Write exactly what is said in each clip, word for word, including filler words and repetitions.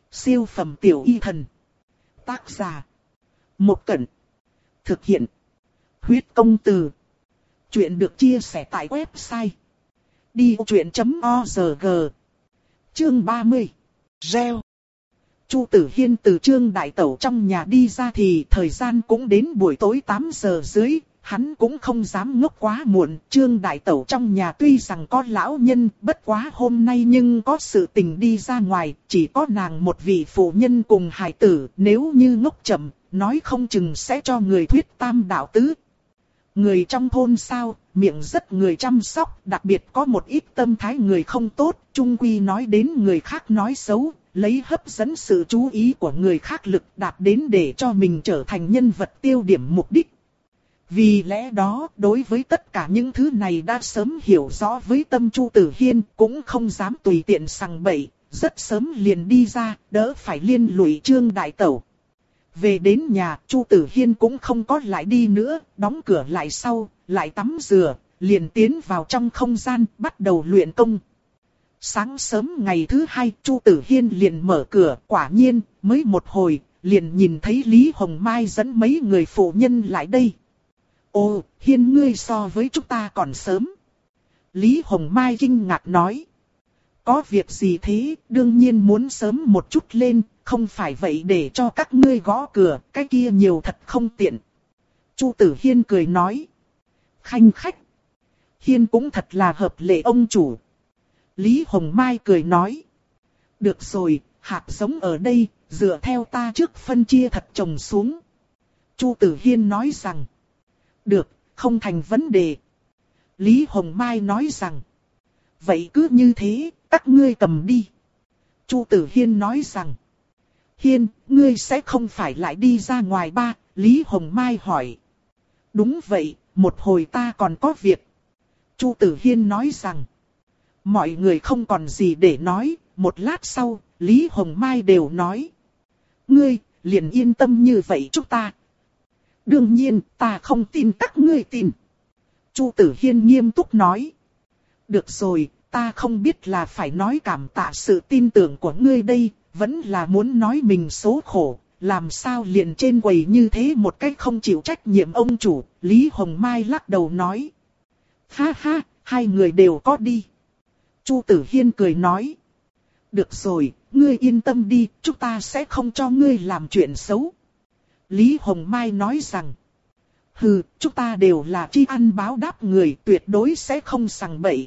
Siêu phẩm tiểu y thần. Tác giả. Một Cẩn. Thực hiện. Huyết công từ. Chuyện được chia sẻ tại website đi vô chuyện chấm org. Chương ba mươi. Reo. Chu Tử Hiên từ Trương Đại Tẩu trong nhà đi ra thì thời gian cũng đến buổi tối tám giờ dưới. Hắn cũng không dám ngốc quá muộn. Trương Đại Tẩu trong nhà tuy rằng có lão nhân, bất quá hôm nay nhưng có sự tình đi ra ngoài. Chỉ có nàng một vị phụ nhân cùng hài tử. Nếu như ngốc chậm, nói không chừng sẽ cho người thuyết tam đạo tứ. Người trong thôn sao, miệng rất người chăm sóc. Đặc biệt có một ít tâm thái người không tốt. Chung quy nói đến người khác nói xấu, lấy hấp dẫn sự chú ý của người khác lực đạt đến để cho mình trở thành nhân vật tiêu điểm mục đích. Vì lẽ đó, đối với tất cả những thứ này đã sớm hiểu rõ với tâm Chu Tử Hiên, cũng không dám tùy tiện sằng bậy, rất sớm liền đi ra, đỡ phải liên lụy Trương Đại Tẩu. Về đến nhà, Chu Tử Hiên cũng không có lại đi nữa, đóng cửa lại sau, lại tắm rửa, liền tiến vào trong không gian, bắt đầu luyện công. Sáng sớm ngày thứ hai, Chu Tử Hiên liền mở cửa, quả nhiên, mới một hồi, liền nhìn thấy Lý Hồng Mai dẫn mấy người phụ nhân lại đây. Ồ, Hiên ngươi so với chúng ta còn sớm. Lý Hồng Mai kinh ngạc nói. Có việc gì thế, đương nhiên muốn sớm một chút lên, không phải vậy để cho các ngươi gõ cửa, cái kia nhiều thật không tiện. Chu Tử Hiên cười nói. Khanh khách. Hiên cũng thật là hợp lệ ông chủ. Lý Hồng Mai cười nói. Được rồi, hạt giống ở đây, dựa theo ta trước phân chia thật trồng xuống. Chu Tử Hiên nói rằng. Được, không thành vấn đề. Lý Hồng Mai nói rằng. Vậy cứ như thế, các ngươi cầm đi. Chu Tử Hiên nói rằng. Hiên, ngươi sẽ không phải lại đi ra ngoài ba? Lý Hồng Mai hỏi. Đúng vậy, một hồi ta còn có việc. Chu Tử Hiên nói rằng. Mọi người không còn gì để nói, một lát sau, Lý Hồng Mai đều nói. Ngươi, liền yên tâm như vậy chúng ta. Đương nhiên, ta không tin các ngươi tin. Chu Tử Hiên nghiêm túc nói. Được rồi, ta không biết là phải nói cảm tạ sự tin tưởng của ngươi đây, vẫn là muốn nói mình số khổ, làm sao liền trên quầy như thế một cách không chịu trách nhiệm ông chủ. Lý Hồng Mai lắc đầu nói. Ha ha, hai người đều có đi. Chu Tử Hiên cười nói. Được rồi, ngươi yên tâm đi, chúng ta sẽ không cho ngươi làm chuyện xấu. Lý Hồng Mai nói rằng. Hừ, chúng ta đều là tri ăn báo đáp người, tuyệt đối sẽ không sằng bậy.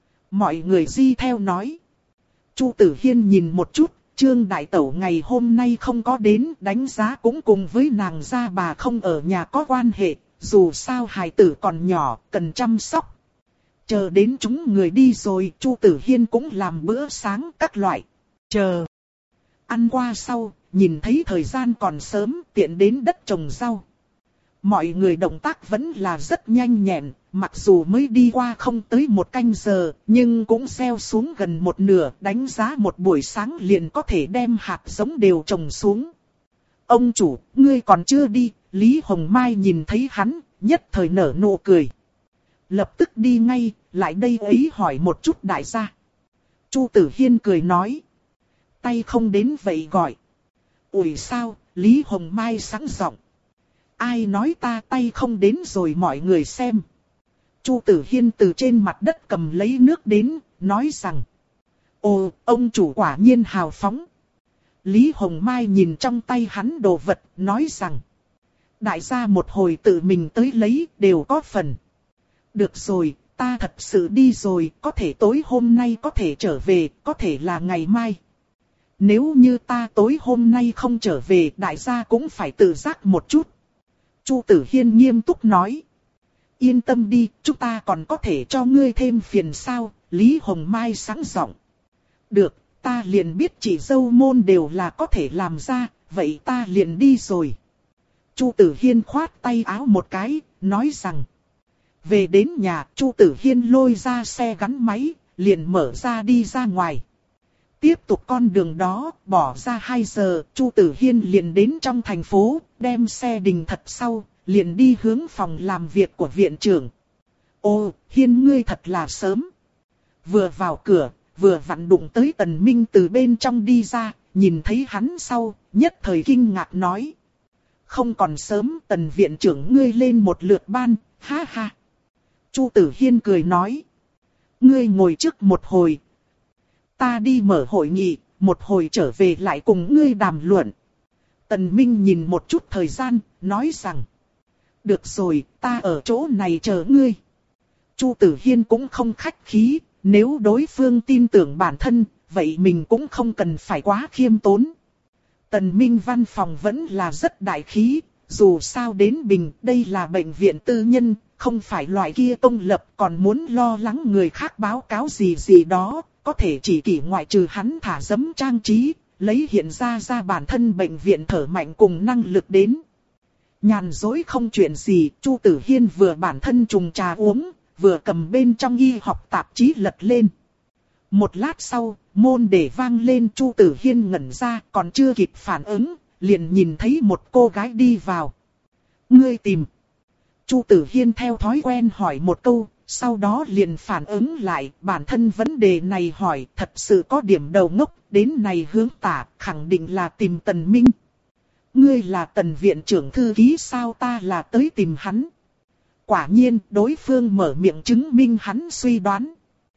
Mọi người di theo nói. Chu Tử Hiên nhìn một chút, Trương Đại Tẩu ngày hôm nay không có đến, đánh giá cũng cùng với nàng gia bà không ở nhà có quan hệ, dù sao hài tử còn nhỏ, cần chăm sóc. Chờ đến chúng người đi rồi, Chu Tử Hiên cũng làm bữa sáng các loại. Chờ. Ăn qua sau, nhìn thấy thời gian còn sớm, tiện đến đất trồng rau. Mọi người động tác vẫn là rất nhanh nhẹn, mặc dù mới đi qua không tới một canh giờ, nhưng cũng gieo xuống gần một nửa, đánh giá một buổi sáng liền có thể đem hạt giống đều trồng xuống. Ông chủ, ngươi còn chưa đi, Lý Hồng Mai nhìn thấy hắn, nhất thời nở nụ cười. Lập tức đi ngay, lại đây ấy hỏi một chút đại gia. Chu Tử Hiên cười nói. Tay không đến vậy gọi. Ủi sao, Lý Hồng Mai sẵn giọng. Ai nói ta tay không đến rồi mọi người xem. Chu Tử Hiên từ trên mặt đất cầm lấy nước đến, nói rằng. Ồ, ông chủ quả nhiên hào phóng. Lý Hồng Mai nhìn trong tay hắn đồ vật, nói rằng. Đại gia một hồi tự mình tới lấy, đều có phần. Được rồi, ta thật sự đi rồi, có thể tối hôm nay có thể trở về, có thể là ngày mai. Nếu như ta tối hôm nay không trở về, đại gia cũng phải tự giác một chút. Chu Tử Hiên nghiêm túc nói. Yên tâm đi, chúng ta còn có thể cho ngươi thêm phiền sao, Lý Hồng Mai sẵn giọng. Được, ta liền biết chỉ dâu môn đều là có thể làm ra, vậy ta liền đi rồi. Chu Tử Hiên khoát tay áo một cái, nói rằng. Về đến nhà, Chu Tử Hiên lôi ra xe gắn máy, liền mở ra đi ra ngoài. Tiếp tục con đường đó, bỏ ra hai giờ, Chu Tử Hiên liền đến trong thành phố, đem xe đình thật sau, liền đi hướng phòng làm việc của viện trưởng. Ô, Hiên ngươi thật là sớm. Vừa vào cửa, vừa vặn đụng tới Tần Minh từ bên trong đi ra, nhìn thấy hắn sau, nhất thời kinh ngạc nói. Không còn sớm, Tần viện trưởng ngươi lên một lượt ban, ha ha. Chu Tử Hiên cười nói. Ngươi ngồi trước một hồi. Ta đi mở hội nghị, một hồi trở về lại cùng ngươi đàm luận. Tần Minh nhìn một chút thời gian, nói rằng. Được rồi, ta ở chỗ này chờ ngươi. Chu Tử Hiên cũng không khách khí, nếu đối phương tin tưởng bản thân, vậy mình cũng không cần phải quá khiêm tốn. Tần Minh văn phòng vẫn là rất đại khí, dù sao đến Bình, đây là bệnh viện tư nhân, không phải loại kia công lập còn muốn lo lắng người khác báo cáo gì gì đó, có thể chỉ kỷ ngoại trừ hắn thả dấm trang trí, lấy hiện ra ra bản thân bệnh viện thở mạnh cùng năng lực đến. Nhàn dối không chuyện gì, Chu Tử Hiên vừa bản thân trùng trà uống, vừa cầm bên trong y học tạp chí lật lên. Một lát sau, môn để vang lên, Chu Tử Hiên ngẩn ra, còn chưa kịp phản ứng, liền nhìn thấy một cô gái đi vào. Ngươi tìm. Chu Tử Hiên theo thói quen hỏi một câu, sau đó liền phản ứng lại, bản thân vấn đề này hỏi thật sự có điểm đầu ngốc, đến này hướng tả, khẳng định là tìm Tần Minh. Ngươi là Tần viện trưởng thư ký sao? Ta là tới tìm hắn. Quả nhiên, đối phương mở miệng chứng minh hắn suy đoán.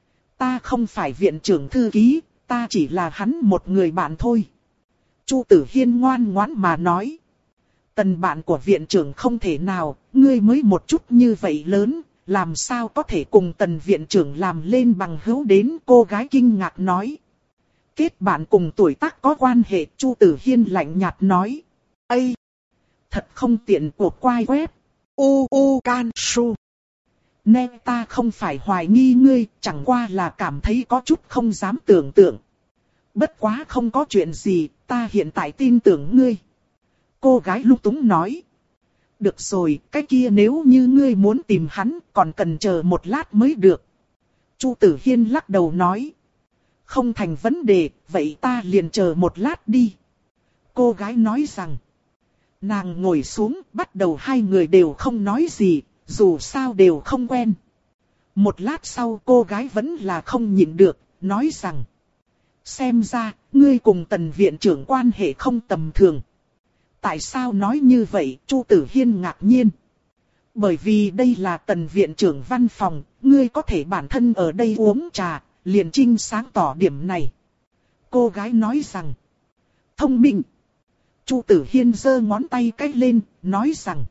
Ta không phải viện trưởng thư ký, ta chỉ là hắn một người bạn thôi. Chu Tử Hiên ngoan ngoãn mà nói. Tần bạn của viện trưởng không thể nào, ngươi mới một chút như vậy lớn, làm sao có thể cùng Tần viện trưởng làm lên bằng hữu đến? Cô gái kinh ngạc nói. Kết bạn cùng tuổi tác có quan hệ? Chu Tử Hiên lạnh nhạt nói. Ây! Thật không tiện cuộc quay web. U U Can Su. Nè, ta không phải hoài nghi ngươi, chẳng qua là cảm thấy có chút không dám tưởng tượng. Bất quá không có chuyện gì, ta hiện tại tin tưởng ngươi. Cô gái lung túng nói. Được rồi, cái kia nếu như ngươi muốn tìm hắn, còn cần chờ một lát mới được. Chu Tử Hiên lắc đầu nói. Không thành vấn đề, vậy ta liền chờ một lát đi. Cô gái nói rằng. Nàng ngồi xuống, bắt đầu hai người đều không nói gì, dù sao đều không quen. Một lát sau cô gái vẫn là không nhịn được, nói rằng. Xem ra, ngươi cùng Tần viện trưởng quan hệ không tầm thường. Tại sao nói như vậy? Chu Tử Hiên ngạc nhiên. Bởi vì đây là Tần viện trưởng văn phòng, ngươi có thể bản thân ở đây uống trà, liền trinh sáng tỏ điểm này. Cô gái nói rằng. Thông minh. Chu Tử Hiên giơ ngón tay cái lên, nói rằng.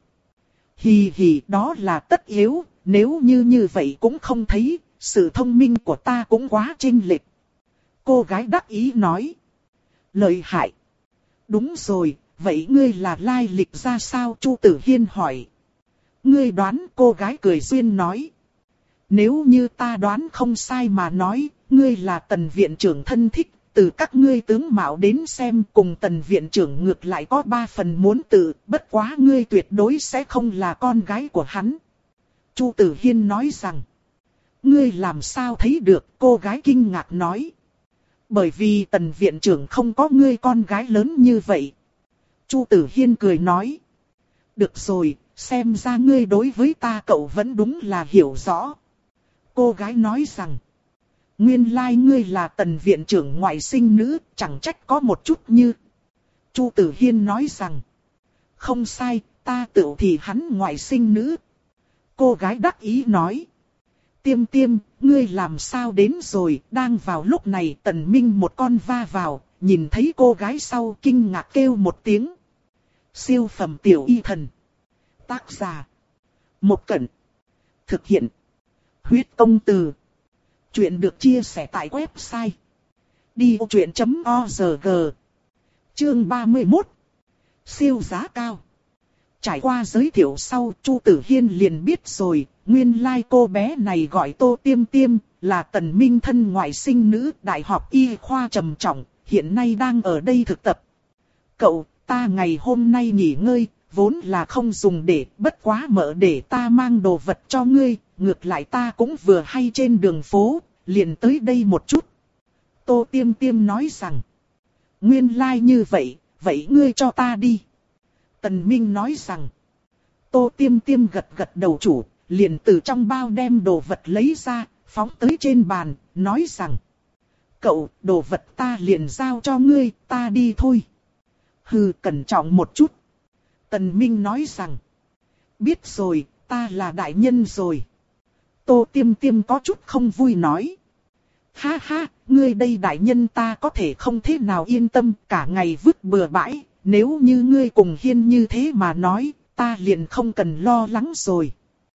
Hì hì, đó là tất yếu, nếu như như vậy cũng không thấy, sự thông minh của ta cũng quá chênh lệch. Cô gái đắc ý nói. Lợi hại. Đúng rồi, vậy ngươi là lai lịch ra sao? Chu Tử Hiên hỏi. Ngươi đoán? Cô gái cười duyên nói. Nếu như ta đoán không sai mà nói, ngươi là Tần viện trưởng thân thích. Từ các ngươi tướng mạo đến xem, cùng Tần viện trưởng ngược lại có ba phần muốn tự, bất quá ngươi tuyệt đối sẽ không là con gái của hắn. Chu Tử Hiên nói rằng. Ngươi làm sao thấy được? Cô gái kinh ngạc nói. Bởi vì Tần viện trưởng không có ngươi con gái lớn như vậy. Chu Tử Hiên cười nói. Được rồi, xem ra ngươi đối với ta cậu vẫn đúng là hiểu rõ. Cô gái nói rằng. Nguyên lai like ngươi là Tần viện trưởng ngoại sinh nữ, chẳng trách có một chút như. Chu Tử Hiên nói rằng. Không sai, ta tự thì hắn ngoại sinh nữ. Cô gái đắc ý nói. Tiêm tiêm, ngươi làm sao đến rồi? Đang vào lúc này Tần Minh một con va vào, nhìn thấy cô gái sau kinh ngạc kêu một tiếng. Siêu phẩm tiểu y thần. Tác giả. Một Cẩn. Thực hiện. Huyết công từ. Chuyện được chia sẻ tại website. đi ô chuyện chấm org. Chương ba mươi mốt. Siêu giá cao. Trải qua giới thiệu sau, Chu Tử Hiên liền biết rồi, nguyên lai like cô bé này gọi Tô Tiêm Tiêm, là Tần Minh thân ngoại sinh nữ, đại học y khoa trầm trọng, hiện nay đang ở đây thực tập. Cậu, ta ngày hôm nay nghỉ ngơi, vốn là không dùng để, bất quá mở để ta mang đồ vật cho ngươi, ngược lại ta cũng vừa hay trên đường phố, liền tới đây một chút. Tô Tiêm Tiêm nói rằng, nguyên lai like như vậy, vậy ngươi cho ta đi. Tần Minh nói rằng, Tô Tiêm Tiêm gật gật đầu chủ, liền từ trong bao đem đồ vật lấy ra, phóng tới trên bàn, nói rằng, Cậu, đồ vật ta liền giao cho ngươi, ta đi thôi. Hừ, cẩn trọng một chút. Tần Minh nói rằng. Biết rồi, ta là đại nhân rồi. Tô Tiêm Tiêm có chút không vui nói. Ha ha, ngươi đây đại nhân ta có thể không thế nào yên tâm, cả ngày vứt bừa bãi. Nếu như ngươi cùng Hiên như thế mà nói, ta liền không cần lo lắng rồi.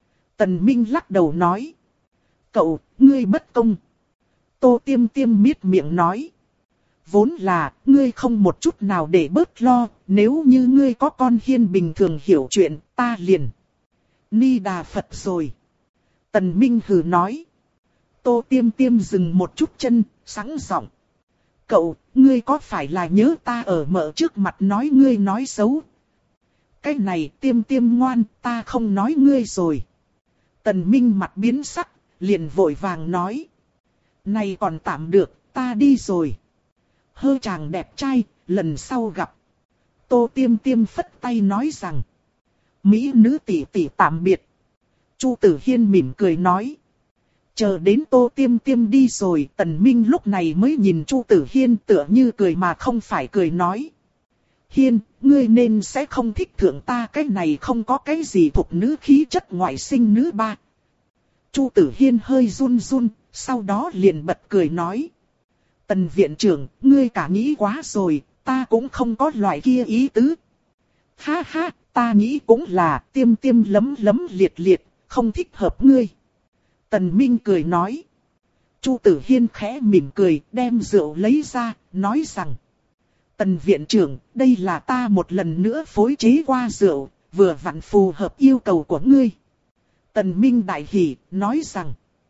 Tần Minh lắc đầu nói. Cậu, ngươi bất công. Tô Tiêm Tiêm miết miệng nói. Vốn là, ngươi không một chút nào để bớt lo, nếu như ngươi có con Hiên bình thường hiểu chuyện, ta liền. Ni Đà Phật rồi. Tần Minh hừ nói. Tô Tiêm Tiêm dừng một chút chân, sẵn giọng. Cậu, ngươi có phải là nhớ ta ở mợ trước mặt nói ngươi nói xấu? Cái này Tiêm Tiêm ngoan, ta không nói ngươi rồi. Tần Minh mặt biến sắc, liền vội vàng nói. Này còn tạm được, ta đi rồi. Hơ chàng đẹp trai, lần sau gặp. Tô Tiêm Tiêm phất tay nói rằng. Mỹ nữ tỷ tỷ tạm biệt. Chu Tử Hiên mỉm cười nói. Chờ đến Tô Tiêm Tiêm đi rồi, Tần Minh lúc này mới nhìn Chu Tử Hiên tựa như cười mà không phải cười nói. Hiên, ngươi nên sẽ không thích thượng ta, cái này không có cái gì thuộc nữ khí chất ngoại sinh nữ ba. Chu Tử Hiên hơi run run, sau đó liền bật cười nói. Tần viện trưởng, ngươi cả nghĩ quá rồi, ta cũng không có loại kia ý tứ. Ha ha, ta nghĩ cũng là Tiêm Tiêm lấm lấm liệt liệt, không thích hợp ngươi. Tần Minh cười nói. Chu Tử Hiên khẽ mỉm cười, đem rượu lấy ra, nói rằng. Tần viện trưởng, đây là ta một lần nữa phối chế qua rượu, vừa vặn phù hợp yêu cầu của ngươi. Tần Minh đại hỉ, nói rằng.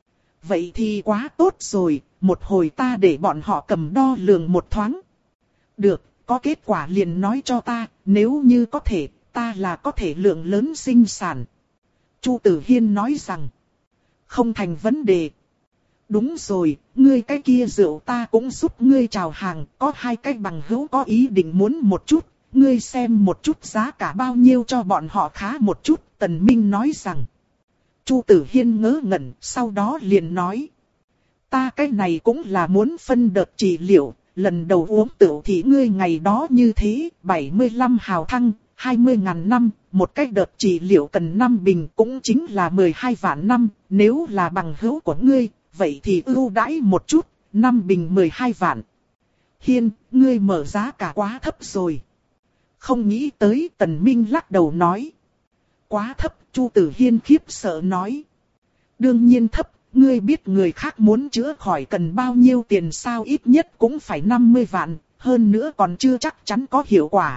Vậy thì quá tốt rồi, một hồi ta để bọn họ cầm đo lường một thoáng. Được, có kết quả liền nói cho ta, nếu như có thể, ta là có thể lượng lớn sinh sản. Chu Tử Hiên nói rằng. Không thành vấn đề. Đúng rồi, ngươi cái kia rượu ta cũng giúp ngươi chào hàng, có hai cái bằng hữu có ý định muốn một chút, ngươi xem một chút giá cả bao nhiêu cho bọn họ khá một chút, Tần Minh nói rằng. Chu Tử Hiên ngớ ngẩn, sau đó liền nói. Ta cái này cũng là muốn phân đợt trị liệu, lần đầu uống tửu thì ngươi ngày đó như thế, bảy mươi lăm hào thăng, hai mươi ngàn năm, một cái đợt trị liệu cần năm bình cũng chính là mười hai vạn năm, nếu là bằng hữu của ngươi, vậy thì ưu đãi một chút, năm bình mười hai vạn. Hiên, ngươi mở giá cả quá thấp rồi. Không nghĩ tới, Tần Minh lắc đầu nói. Quá thấp, Chu Tử Hiên khiếp sợ nói. Đương nhiên thấp, ngươi biết người khác muốn chữa khỏi cần bao nhiêu tiền sao, ít nhất cũng phải năm mươi vạn, hơn nữa còn chưa chắc chắn có hiệu quả.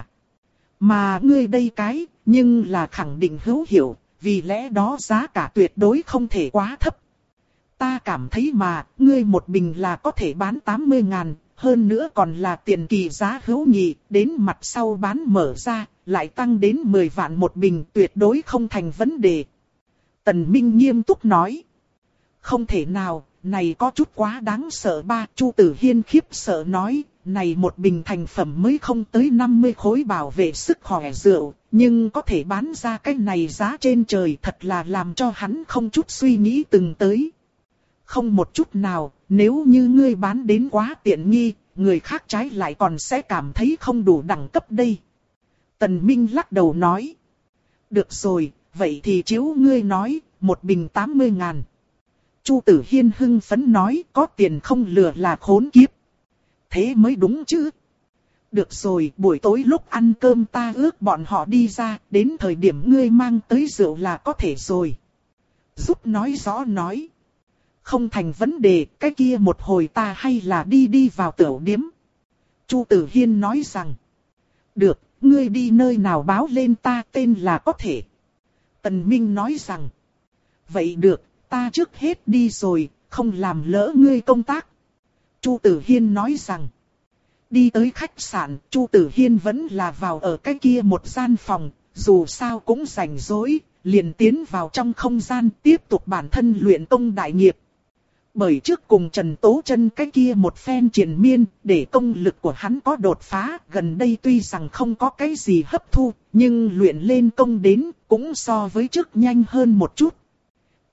Mà ngươi đây cái, nhưng là khẳng định hữu hiệu, vì lẽ đó giá cả tuyệt đối không thể quá thấp. Ta cảm thấy mà, ngươi một bình là có thể bán tám mươi ngàn, hơn nữa còn là tiền kỳ giá hữu nghị, đến mặt sau bán mở ra, lại tăng đến mười vạn một bình, tuyệt đối không thành vấn đề. Tần Minh nghiêm túc nói. Không thể nào, này có chút quá đáng sợ ba. Chu Tử Hiên khiếp sợ nói, này một bình thành phẩm mới không tới năm mươi khối bảo vệ sức khỏe rượu, nhưng có thể bán ra cái này giá trên trời, thật là làm cho hắn không chút suy nghĩ từng tới. Không một chút nào, nếu như ngươi bán đến quá tiện nghi, người khác trái lại còn sẽ cảm thấy không đủ đẳng cấp đây. Tần Minh lắc đầu nói. Được rồi, vậy thì chiếu ngươi nói, một bình tám mươi ngàn. Chu Tử Hiên hưng phấn nói, có tiền không lừa là khốn kiếp. Thế mới đúng chứ. Được rồi, buổi tối lúc ăn cơm ta ước bọn họ đi ra, đến thời điểm ngươi mang tới rượu là có thể rồi. Giúp nói rõ nói. Không thành vấn đề, cái kia một hồi ta hay là đi đi vào tửu điếm. Chu Tử Hiên nói rằng. Được, ngươi đi nơi nào báo lên ta tên là có thể. Tần Minh nói rằng. Vậy được, ta trước hết đi rồi, không làm lỡ ngươi công tác. Chu Tử Hiên nói rằng. Đi tới khách sạn, Chu Tử Hiên vẫn là vào ở cái kia một gian phòng, dù sao cũng rảnh rỗi, liền tiến vào trong không gian tiếp tục bản thân luyện công đại nghiệp. Bởi trước cùng Trần Tố Chân cái kia một phen triền miên, để công lực của hắn có đột phá, gần đây tuy rằng không có cái gì hấp thu, nhưng luyện lên công đến cũng so với trước nhanh hơn một chút.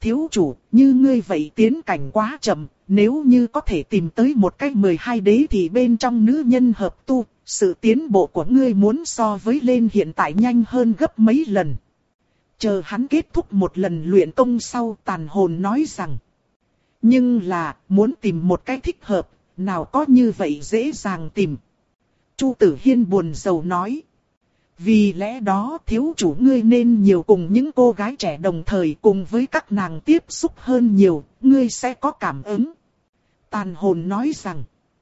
Thiếu chủ, như ngươi vậy tiến cảnh quá chậm, nếu như có thể tìm tới một cách mười hai đế thì bên trong nữ nhân hợp tu, sự tiến bộ của ngươi muốn so với lên hiện tại nhanh hơn gấp mấy lần. Chờ hắn kết thúc một lần luyện công sau, Tàn Hồn nói rằng. Nhưng là, muốn tìm một cách thích hợp, nào có như vậy dễ dàng tìm. Chu Tử Hiên buồn rầu nói. Vì lẽ đó thiếu chủ ngươi nên nhiều cùng những cô gái trẻ đồng thời cùng với các nàng tiếp xúc hơn nhiều, ngươi sẽ có cảm ứng. Tàn Hồn nói rằng.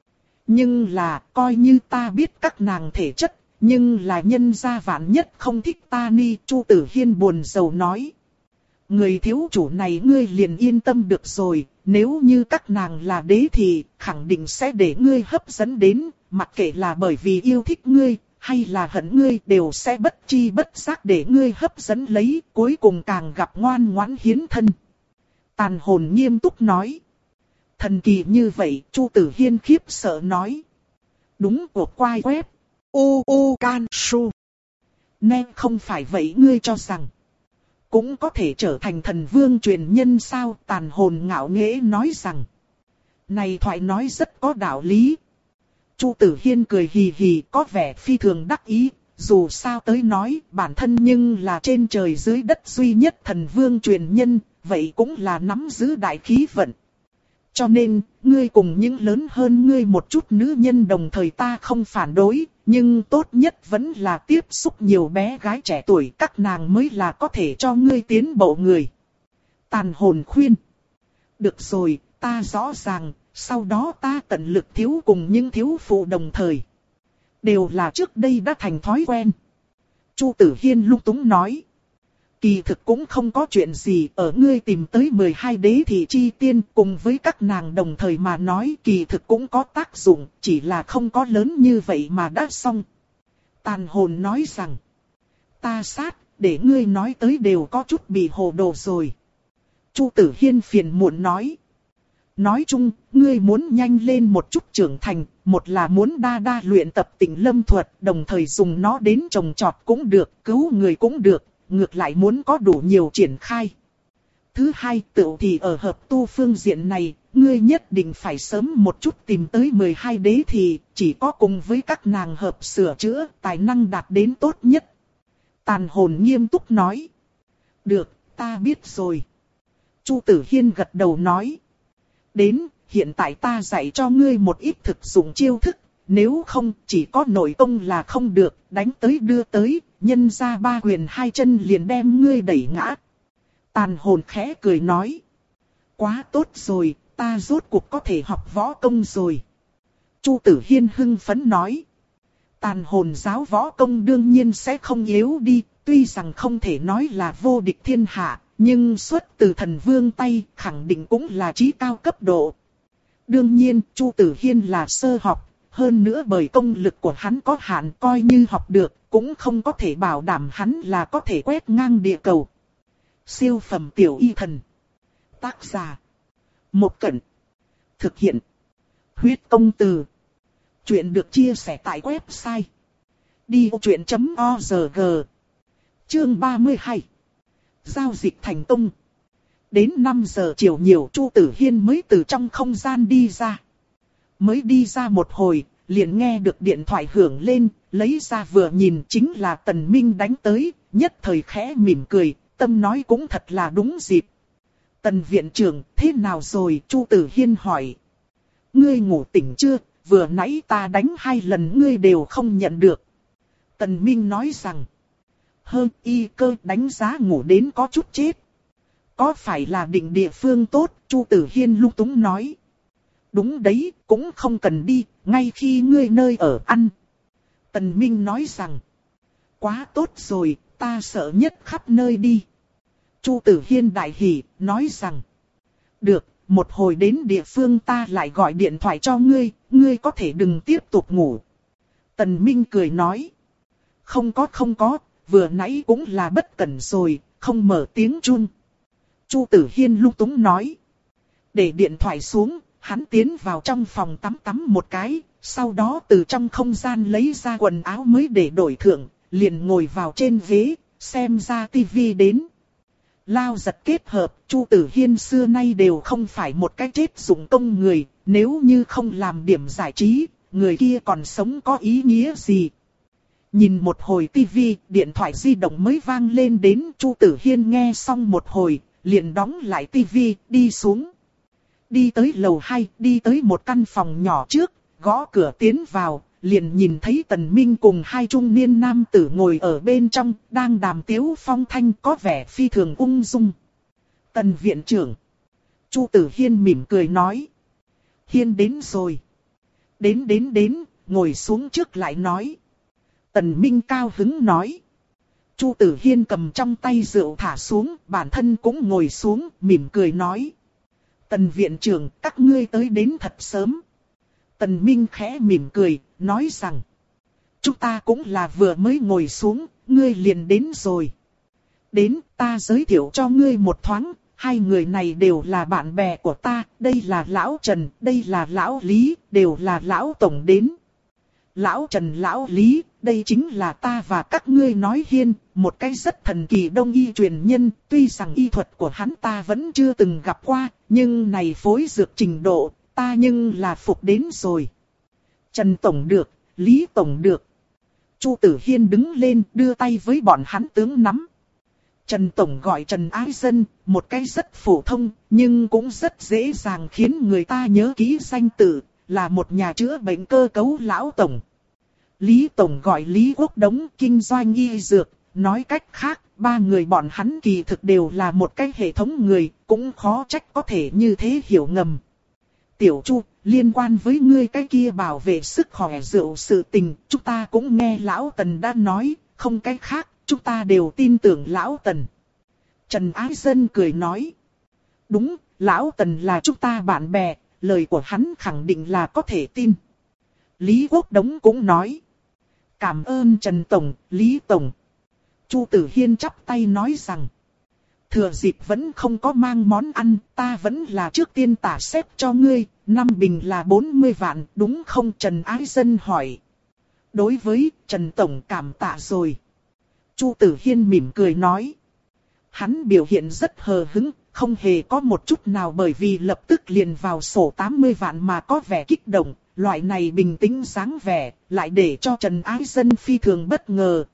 Nhưng là, coi như ta biết các nàng thể chất, nhưng là nhân gia vạn nhất không thích ta ni. Chu Tử Hiên buồn rầu nói. Người thiếu chủ này ngươi liền yên tâm được rồi, nếu như các nàng là đế thì khẳng định sẽ để ngươi hấp dẫn đến, mặc kệ là bởi vì yêu thích ngươi, hay là hận ngươi đều sẽ bất chi bất giác để ngươi hấp dẫn lấy, cuối cùng càng gặp ngoan ngoãn hiến thân. Tàn Hồn nghiêm túc nói. Thần kỳ như vậy, Chu Tử Hiên khiếp sợ nói. Đúng của quai web. U U Can Su. Nên không phải vậy ngươi cho rằng. Cũng có thể trở thành thần vương truyền nhân sao? Tàn Hồn ngạo nghễ nói rằng. Này thoại nói rất có đạo lý. Chu Tử Hiên cười hì hì có vẻ phi thường đắc ý. Dù sao tới nói bản thân nhưng là trên trời dưới đất duy nhất thần vương truyền nhân. Vậy cũng là nắm giữ đại khí vận. Cho nên, ngươi cùng những lớn hơn ngươi một chút nữ nhân đồng thời ta không phản đối, nhưng tốt nhất vẫn là tiếp xúc nhiều bé gái trẻ tuổi, các nàng mới là có thể cho ngươi tiến bộ người. Tàn Hồn khuyên. Được rồi, ta rõ ràng, sau đó ta tận lực thiếu cùng những thiếu phụ đồng thời. Đều là trước đây đã thành thói quen. Chu Tử Hiên lung túng nói. Kỳ thực cũng không có chuyện gì, ở ngươi tìm tới mười hai đế thì chi tiên cùng với các nàng đồng thời mà nói kỳ thực cũng có tác dụng, chỉ là không có lớn như vậy mà đã xong. Tàn Hồn nói rằng, ta sát, để ngươi nói tới đều có chút bị hồ đồ rồi. Chu Tử Hiên phiền muộn nói. Nói chung, ngươi muốn nhanh lên một chút trưởng thành, một là muốn đa đa luyện tập Tịnh Lâm thuật, đồng thời dùng nó đến trồng trọt cũng được, cứu người cũng được. Ngược lại muốn có đủ nhiều triển khai. Thứ hai, tựu thì ở hợp tu phương diện này, ngươi nhất định phải sớm một chút tìm tới mười hai đế thì, chỉ có cùng với các nàng hợp sửa chữa, tài năng đạt đến tốt nhất. Tàn Hồn nghiêm túc nói. Được, ta biết rồi. Chu Tử Hiên gật đầu nói. Đến, hiện tại ta dạy cho ngươi một ít thực dụng chiêu thức, nếu không chỉ có nội công là không được, đánh tới đưa tới. Nhân ra ba quyền hai chân liền đem ngươi đẩy ngã. Tàn Hồn khẽ cười nói. Quá tốt rồi, ta rốt cuộc có thể học võ công rồi. Chu Tử Hiên hưng phấn nói. Tàn Hồn giáo võ công đương nhiên sẽ không yếu đi. Tuy rằng không thể nói là vô địch thiên hạ, nhưng xuất từ thần vương tay khẳng định cũng là trí cao cấp độ. Đương nhiên, Chu Tử Hiên là sơ học. Hơn nữa bởi công lực của hắn có hạn coi như học được, cũng không có thể bảo đảm hắn là có thể quét ngang địa cầu. Siêu phẩm tiểu y thần. Tác giả. Một Cẩn. Thực hiện. Huyết công từ. Chuyện được chia sẻ tại website. đi ô chuyện chấm org. Chương ba mươi hai. Giao dịch thành công. Đến năm giờ chiều nhiều Chu Tử Hiên mới từ trong không gian đi ra. Mới đi ra một hồi, liền nghe được điện thoại hưởng lên, lấy ra vừa nhìn chính là Tần Minh đánh tới, nhất thời khẽ mỉm cười, tâm nói cũng thật là đúng dịp. Tần viện trưởng, thế nào rồi? Chu Tử Hiên hỏi. Ngươi ngủ tỉnh chưa? Vừa nãy ta đánh hai lần ngươi đều không nhận được. Tần Minh nói rằng. Hơn y cơ đánh giá ngủ đến có chút chết. Có phải là định địa phương tốt? Chu Tử Hiên lung túng nói. Đúng đấy, cũng không cần đi, ngay khi ngươi nơi ở ăn. Tần Minh nói rằng. Quá tốt rồi, ta sợ nhất khắp nơi đi. Chu Tử Hiên đại hỉ, nói rằng. Được, một hồi đến địa phương ta lại gọi điện thoại cho ngươi, ngươi có thể đừng tiếp tục ngủ. Tần Minh cười nói. Không có không có, vừa nãy cũng là bất cẩn rồi, không mở tiếng chuông. Chu Tử Hiên lung túng nói. Để điện thoại xuống. Hắn tiến vào trong phòng tắm tắm một cái, sau đó từ trong không gian lấy ra quần áo mới để đổi thượng, liền ngồi vào trên ghế, xem ra tivi đến. Lao giật kết hợp, Chu Tử Hiên xưa nay đều không phải một cái chết dụng công người, nếu như không làm điểm giải trí, người kia còn sống có ý nghĩa gì. Nhìn một hồi tivi, điện thoại di động mới vang lên đến, Chu Tử Hiên nghe xong một hồi, liền đóng lại tivi, đi xuống. Đi tới lầu hai, đi tới một căn phòng nhỏ trước, gõ cửa tiến vào, liền nhìn thấy Tần Minh cùng hai trung niên nam tử ngồi ở bên trong, đang đàm tiếu phong thanh có vẻ phi thường ung dung. Tần viện trưởng. Chu Tử Hiên mỉm cười nói. Hiên đến rồi. Đến đến đến, ngồi xuống trước lại nói. Tần Minh cao hứng nói. Chu Tử Hiên cầm trong tay rượu thả xuống, bản thân cũng ngồi xuống, mỉm cười nói. Tần viện trưởng, các ngươi tới đến thật sớm. Tần Minh khẽ mỉm cười, nói rằng. Chúng ta cũng là vừa mới ngồi xuống, ngươi liền đến rồi. Đến, ta giới thiệu cho ngươi một thoáng, hai người này đều là bạn bè của ta, đây là Lão Trần, đây là Lão Lý, đều là Lão Tổng đến. Lão Trần Lão Lý, đây chính là ta và các ngươi nói Hiên, một cái rất thần kỳ đông y truyền nhân, tuy rằng y thuật của hắn ta vẫn chưa từng gặp qua, nhưng này phối dược trình độ, ta nhưng là phục đến rồi. Trần Tổng được, Lý Tổng được. Chu Tử Hiên đứng lên đưa tay với bọn hắn tướng nắm. Trần Tổng gọi Trần Ái Dân, một cái rất phổ thông, nhưng cũng rất dễ dàng khiến người ta nhớ kỹ danh tự, là một nhà chữa bệnh cơ cấu Lão Tổng. Lý Tổng gọi Lý Quốc Đống, kinh doanh y dược, nói cách khác, ba người bọn hắn kỳ thực đều là một cái hệ thống người, cũng khó trách có thể như thế hiểu ngầm. Tiểu Chu, liên quan với ngươi cái kia bảo vệ sức khỏe rượu sự tình, chúng ta cũng nghe Lão Tần đã nói, không cái khác, chúng ta đều tin tưởng Lão Tần. Trần Ái Dân cười nói. Đúng, Lão Tần là chúng ta bạn bè, lời của hắn khẳng định là có thể tin. Lý Quốc Đống cũng nói. Cảm ơn Trần Tổng, Lý Tổng. Chu Tử Hiên chắp tay nói rằng. Thừa dịp vẫn không có mang món ăn, ta vẫn là trước tiên tả xếp cho ngươi, năm bình là bốn mươi vạn, đúng không? Trần Ái Dân hỏi. Đối với Trần Tổng cảm tạ rồi. Chu Tử Hiên mỉm cười nói. Hắn biểu hiện rất hờ hững, không hề có một chút nào bởi vì lập tức liền vào sổ tám mươi vạn mà có vẻ kích động. Loại này bình tĩnh dáng vẻ, lại để cho Trần Ái Dân phi thường bất ngờ.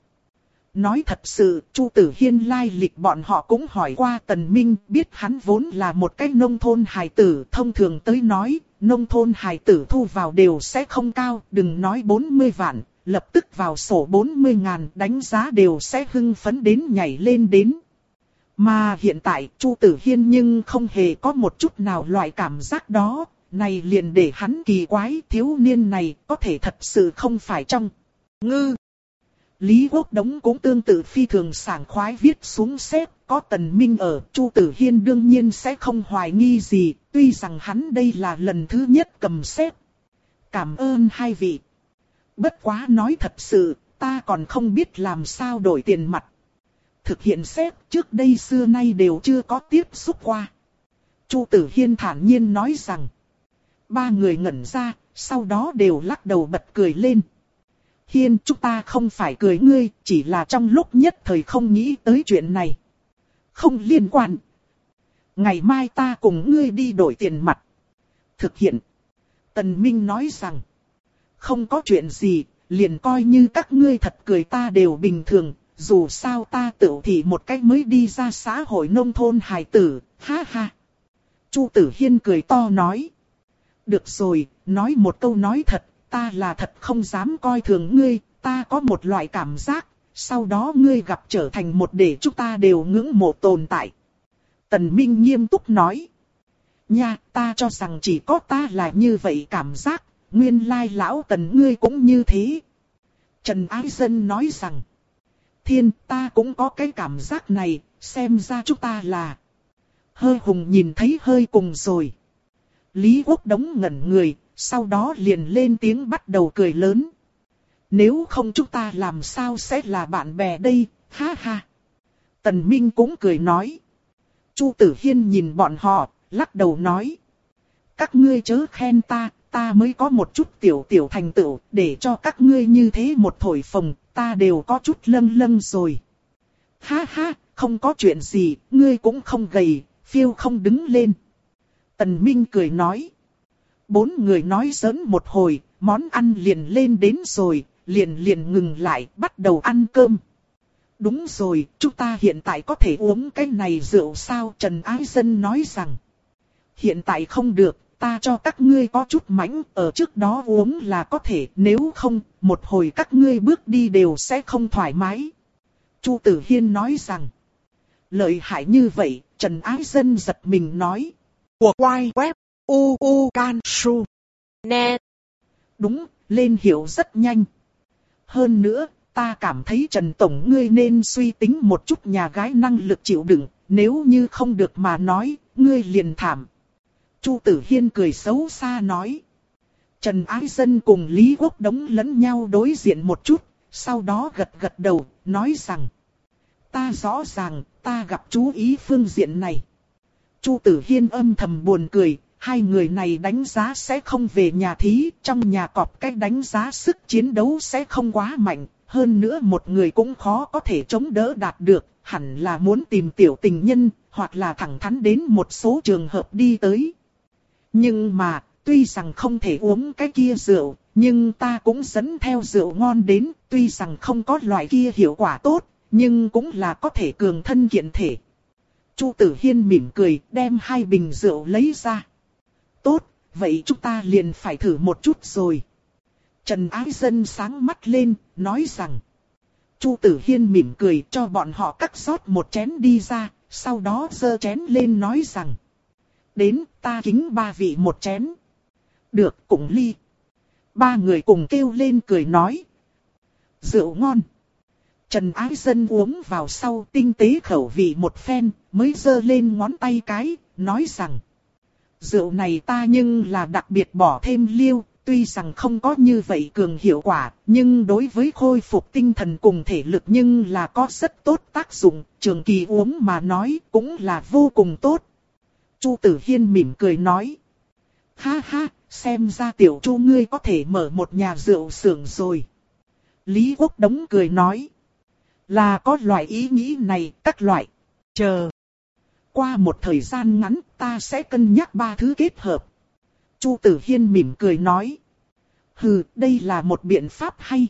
Nói thật sự, Chu Tử Hiên lai lịch bọn họ cũng hỏi qua Tần Minh, biết hắn vốn là một cái nông thôn hài tử, thông thường tới nói, nông thôn hài tử thu vào đều sẽ không cao, đừng nói bốn mươi vạn, lập tức vào sổ bốn mươi ngàn, đánh giá đều sẽ hưng phấn đến nhảy lên đến. Mà hiện tại, Chu Tử Hiên nhưng không hề có một chút nào loại cảm giác đó. Này liền để hắn kỳ quái, thiếu niên này có thể thật sự không phải trong ngư. Lý Quốc Đống cũng tương tự phi thường sảng khoái viết xuống xếp, có Tần Minh ở, Chu Tử Hiên đương nhiên sẽ không hoài nghi gì, tuy rằng hắn đây là lần thứ nhất cầm xếp. Cảm ơn hai vị. Bất quá nói thật sự, ta còn không biết làm sao đổi tiền mặt. Thực hiện xếp trước đây xưa nay đều chưa có tiếp xúc qua. Chu Tử Hiên thản nhiên nói rằng. Ba người ngẩn ra, sau đó đều lắc đầu bật cười lên. Hiên, chúng ta không phải cười ngươi, chỉ là trong lúc nhất thời không nghĩ tới chuyện này. Không liên quan. Ngày mai ta cùng ngươi đi đổi tiền mặt. Thực hiện. Tần Minh nói rằng. Không có chuyện gì, liền coi như các ngươi thật cười ta đều bình thường. Dù sao ta tự thị một cách mới đi ra xã hội nông thôn hài tử, ha ha. Chu Tử Hiên cười to nói. Được rồi, nói một câu nói thật, ta là thật không dám coi thường ngươi, ta có một loại cảm giác, sau đó ngươi gặp trở thành một để chúng ta đều ngưỡng mộ tồn tại. Tần Minh nghiêm túc nói. Nha, ta cho rằng chỉ có ta là như vậy cảm giác, nguyên lai Lão Tần ngươi cũng như thế. Trần Ái Dân nói rằng. Thiên, ta cũng có cái cảm giác này, xem ra chúng ta là. Hơi hùng nhìn thấy hơi cùng rồi. Lý Quốc Đống ngẩn người, sau đó liền lên tiếng bắt đầu cười lớn. Nếu không chúng ta làm sao sẽ là bạn bè đây, ha ha. Tần Minh cũng cười nói. Chu Tử Hiên nhìn bọn họ, lắc đầu nói. Các ngươi chớ khen ta, ta mới có một chút tiểu tiểu thành tựu, để cho các ngươi như thế một thổi phồng, ta đều có chút lâng lâng rồi. Ha ha, không có chuyện gì, ngươi cũng không gầy, phiêu không đứng lên. Tần Minh cười nói. Bốn người nói giỡn một hồi, món ăn liền lên đến rồi, liền liền ngừng lại, bắt đầu ăn cơm. Đúng rồi, chúng ta hiện tại có thể uống cái này rượu sao? Trần Ái Dân nói rằng. Hiện tại không được, ta cho các ngươi có chút mãnh, ở trước đó uống là có thể, nếu không, một hồi các ngươi bước đi đều sẽ không thoải mái. Chu Tử Hiên nói rằng. Lợi hại như vậy, Trần Ái Dân giật mình nói. Của quay web, u u can su, net. Đúng, lên hiệu rất nhanh. Hơn nữa, ta cảm thấy Trần Tổng ngươi nên suy tính một chút nhà gái năng lực chịu đựng, nếu như không được mà nói, ngươi liền thảm. Chu Tử Hiên cười xấu xa nói. Trần Ái Dân cùng Lý Quốc Đống lẫn nhau đối diện một chút, sau đó gật gật đầu, nói rằng. Ta rõ ràng, ta gặp chú ý phương diện này. Chu Tử Hiên âm thầm buồn cười, hai người này đánh giá sẽ không về nhà thí, trong nhà cọp cách đánh giá sức chiến đấu sẽ không quá mạnh, hơn nữa một người cũng khó có thể chống đỡ đạt được, hẳn là muốn tìm tiểu tình nhân, hoặc là thẳng thắn đến một số trường hợp đi tới. Nhưng mà, tuy rằng không thể uống cái kia rượu, nhưng ta cũng dẫn theo rượu ngon đến, tuy rằng không có loại kia hiệu quả tốt, nhưng cũng là có thể cường thân kiện thể. Chu Tử Hiên mỉm cười, đem hai bình rượu lấy ra. Tốt, vậy chúng ta liền phải thử một chút rồi. Trần Ái Dân sáng mắt lên, nói rằng. Chu Tử Hiên mỉm cười cho bọn họ cắt rót một chén đi ra, sau đó giơ chén lên nói rằng. Đến, ta kính ba vị một chén. Được, cùng ly. Ba người cùng kêu lên cười nói. Rượu ngon. Trần Ái Dân uống vào sau tinh tế khẩu vị một phen, mới giơ lên ngón tay cái, nói rằng. Rượu này ta nhưng là đặc biệt bỏ thêm liêu, tuy rằng không có như vậy cường hiệu quả, nhưng đối với khôi phục tinh thần cùng thể lực nhưng là có rất tốt tác dụng, trường kỳ uống mà nói cũng là vô cùng tốt. Chu Tử Hiên mỉm cười nói. Ha ha, xem ra tiểu Chu ngươi có thể mở một nhà rượu xưởng rồi. Lý Quốc Đống cười nói. Là có loại ý nghĩ này, các loại. Chờ. Qua một thời gian ngắn ta sẽ cân nhắc ba thứ kết hợp. Chu Tử Hiên mỉm cười nói. Hừ, đây là một biện pháp hay.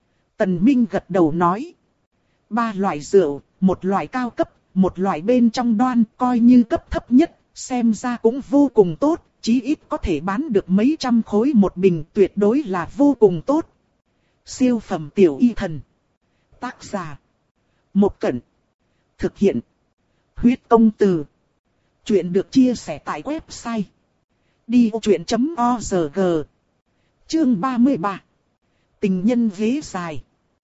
Tần Minh gật đầu nói. Ba loại rượu, một loại cao cấp, một loại bên trong đoan, coi như cấp thấp nhất, xem ra cũng vô cùng tốt, chí ít có thể bán được mấy trăm khối một bình, tuyệt đối là vô cùng tốt. Siêu phẩm tiểu y thần. Tác giả. Một Cẩn. Thực hiện. Huyết công từ. Chuyện được chia sẻ tại website. đi ô chuyện chấm org. Chương ba mươi ba. Tình nhân ghế dài.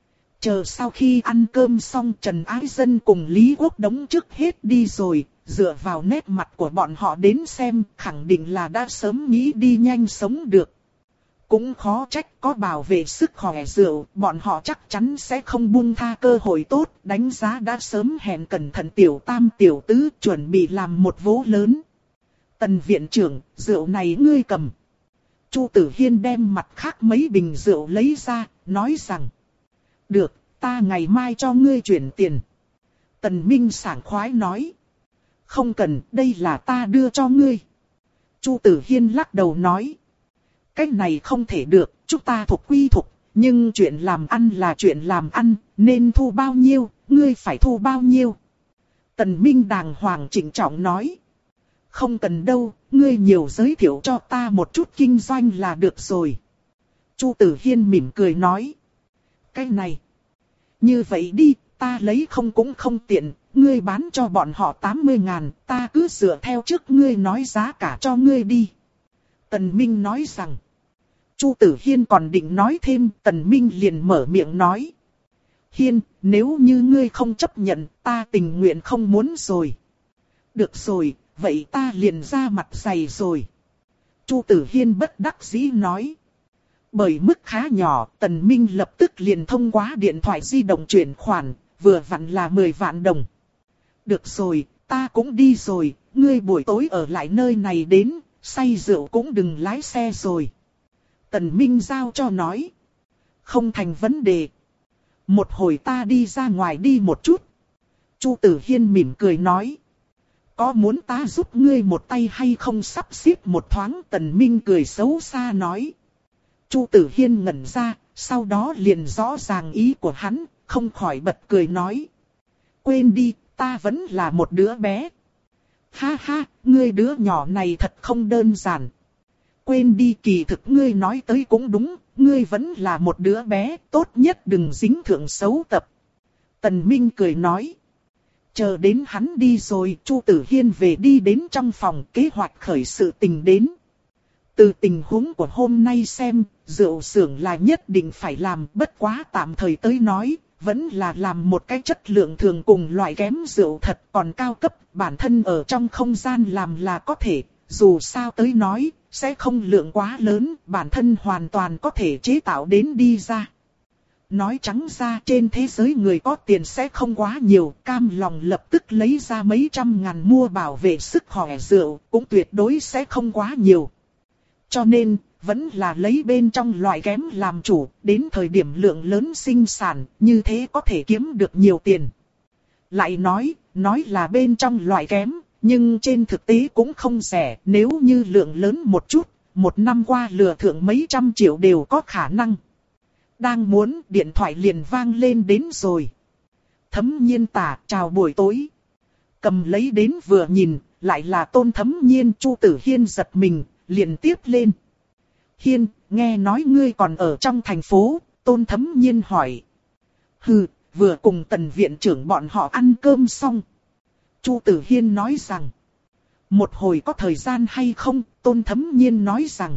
Chờ sau khi ăn cơm xong Trần Ái Dân cùng Lý Quốc Đống trước hết đi rồi, dựa vào nét mặt của bọn họ đến xem khẳng định là đã sớm nghĩ đi nhanh sống được. Cũng khó trách có bảo vệ sức khỏe rượu, bọn họ chắc chắn sẽ không buông tha cơ hội tốt, đánh giá đã sớm hẹn cẩn thận tiểu tam tiểu tứ chuẩn bị làm một vố lớn. Tần viện trưởng, rượu này ngươi cầm. Chu Tử Hiên đem mặt khác mấy bình rượu lấy ra, nói rằng. Được, ta ngày mai cho ngươi chuyển tiền. Tần Minh sảng khoái nói. Không cần, đây là ta đưa cho ngươi. Chu Tử Hiên lắc đầu nói. Cái này không thể được, chúng ta thuộc quy thuộc, nhưng chuyện làm ăn là chuyện làm ăn, nên thu bao nhiêu, ngươi phải thu bao nhiêu. Tần Minh đàng hoàng chỉnh trọng nói. Không cần đâu, ngươi nhiều giới thiệu cho ta một chút kinh doanh là được rồi. Chu Tử Hiên mỉm cười nói. Cái này, như vậy đi, ta lấy không cũng không tiện, ngươi bán cho bọn họ tám mươi ngàn, ta cứ dựa theo trước ngươi nói giá cả cho ngươi đi. Tần Minh nói rằng. Chu Tử Hiên còn định nói thêm, Tần Minh liền mở miệng nói. Hiên, nếu như ngươi không chấp nhận, ta tình nguyện không muốn rồi. Được rồi, vậy ta liền ra mặt dày rồi. Chu Tử Hiên bất đắc dĩ nói. Bởi mức khá nhỏ, Tần Minh lập tức liền thông qua điện thoại di động chuyển khoản, vừa vặn là mười vạn đồng. Được rồi, ta cũng đi rồi, ngươi buổi tối ở lại nơi này đến, say rượu cũng đừng lái xe rồi. Tần Minh giao cho nói. Không thành vấn đề. Một hồi ta đi ra ngoài đi một chút. Chu Tử Hiên mỉm cười nói. Có muốn ta giúp ngươi một tay hay không? Sắp xếp một thoáng. Tần Minh cười xấu xa nói. Chu Tử Hiên ngẩn ra, sau đó liền rõ ràng ý của hắn, không khỏi bật cười nói. Quên đi, ta vẫn là một đứa bé. Ha ha, ngươi đứa nhỏ này thật không đơn giản. Quên đi, kỳ thực ngươi nói tới cũng đúng, ngươi vẫn là một đứa bé, tốt nhất đừng dính thượng xấu tập. Tần Minh cười nói. Chờ đến hắn đi rồi, Chu Tử Hiên về đi đến trong phòng, kế hoạch khởi sự tình đến. Từ tình huống của hôm nay xem, rượu xưởng là nhất định phải làm, bất quá tạm thời tới nói, vẫn là làm một cái chất lượng thường cùng loại kém rượu thật, còn cao cấp, bản thân ở trong không gian làm là có thể, dù sao tới nói, sẽ không lượng quá lớn, bản thân hoàn toàn có thể chế tạo đến đi ra. Nói trắng ra, trên thế giới người có tiền sẽ không quá nhiều, cam lòng lập tức lấy ra mấy trăm ngàn mua bảo vệ sức khỏe rượu, cũng tuyệt đối sẽ không quá nhiều. Cho nên, vẫn là lấy bên trong loại kém làm chủ, đến thời điểm lượng lớn sinh sản, như thế có thể kiếm được nhiều tiền. Lại nói, nói là bên trong loại kém, nhưng trên thực tế cũng không rẻ, nếu như lượng lớn một chút, một năm qua lừa thượng mấy trăm triệu đều có khả năng. Đang muốn, điện thoại liền vang lên đến rồi. Thấm Nhiên Tả, chào buổi tối. Cầm lấy đến vừa nhìn, lại là Tôn Thấm Nhiên. Chu Tử Hiên giật mình, liền tiếp lên. Hiên, nghe nói ngươi còn ở trong thành phố, Tôn Thấm Nhiên hỏi. Hừ, vừa cùng Tần viện trưởng bọn họ ăn cơm xong. Chu Tử Hiên nói rằng. Một hồi có thời gian hay không? Tôn Thấm Nhiên nói rằng.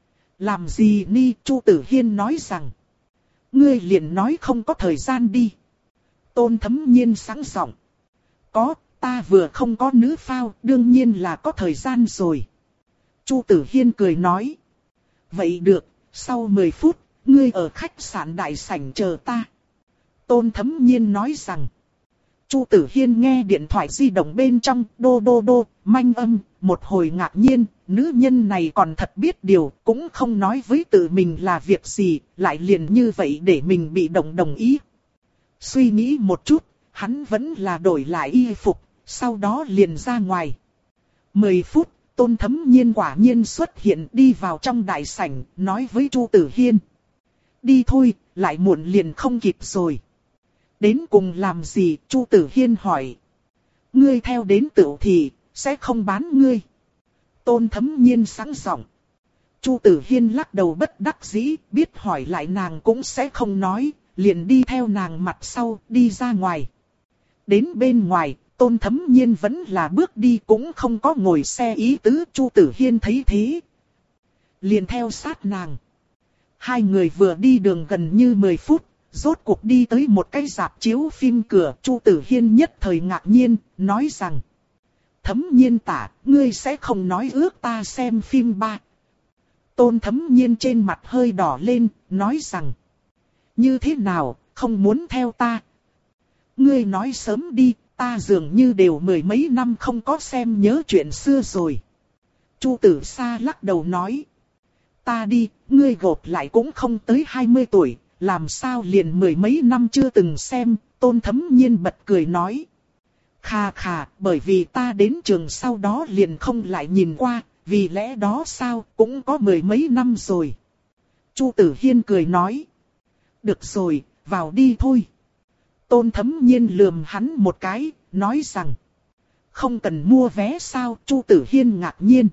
Làm gì ni? Chu Tử Hiên nói rằng. Ngươi liền nói không có thời gian đi. Tôn Thấm Nhiên sẵn giọng. Có, ta vừa không có nữ phao, đương nhiên là có thời gian rồi. Chu Tử Hiên cười nói. Vậy được, sau mười phút, ngươi ở khách sạn đại sảnh chờ ta. Tôn Thấm Nhiên nói rằng. Chu Tử Hiên nghe điện thoại di động bên trong, đô đô đô, manh âm, một hồi ngạc nhiên, nữ nhân này còn thật biết điều, cũng không nói với tự mình là việc gì, lại liền như vậy để mình bị động đồng ý. Suy nghĩ một chút, hắn vẫn là đổi lại y phục, sau đó liền ra ngoài. Mười phút, Tôn Thấm Nhiên quả nhiên xuất hiện đi vào trong đại sảnh, nói với Chu Tử Hiên. Đi thôi, lại muộn liền không kịp rồi. Đến cùng làm gì? Chu Tử Hiên hỏi. Ngươi theo đến Tửu Thị, sẽ không bán ngươi. Tôn Thấm Nhiên sẵn giọng. Chu Tử Hiên lắc đầu bất đắc dĩ, biết hỏi lại nàng cũng sẽ không nói, liền đi theo nàng mặt sau, đi ra ngoài. Đến bên ngoài, Tôn Thấm Nhiên vẫn là bước đi, cũng không có ngồi xe ý tứ. Chu Tử Hiên thấy thế, liền theo sát nàng. Hai người vừa đi đường gần như mười phút, rốt cuộc đi tới một cái rạp chiếu phim cửa. Chu Tử Hiên nhất thời ngạc nhiên, nói rằng. Thấm Nhiên Tả, ngươi sẽ không nói ước ta xem phim ba. Tôn Thấm Nhiên trên mặt hơi đỏ lên, nói rằng. Như thế nào, không muốn theo ta? Ngươi nói sớm đi, ta dường như đều mười mấy năm không có xem nhớ chuyện xưa rồi. Chu Tử Sa lắc đầu nói. Ta đi, ngươi gộp lại cũng không tới hai mươi tuổi, làm sao liền mười mấy năm chưa từng xem? Tôn Thấm Nhiên bật cười nói. Khà khà, bởi vì ta đến trường sau đó liền không lại nhìn qua, vì lẽ đó sao, cũng có mười mấy năm rồi. Chu Tử Hiên cười nói. Được rồi, vào đi thôi. Tôn Thấm Nhiên lườm hắn một cái, nói rằng. Không cần mua vé sao? Chu Tử Hiên ngạc nhiên.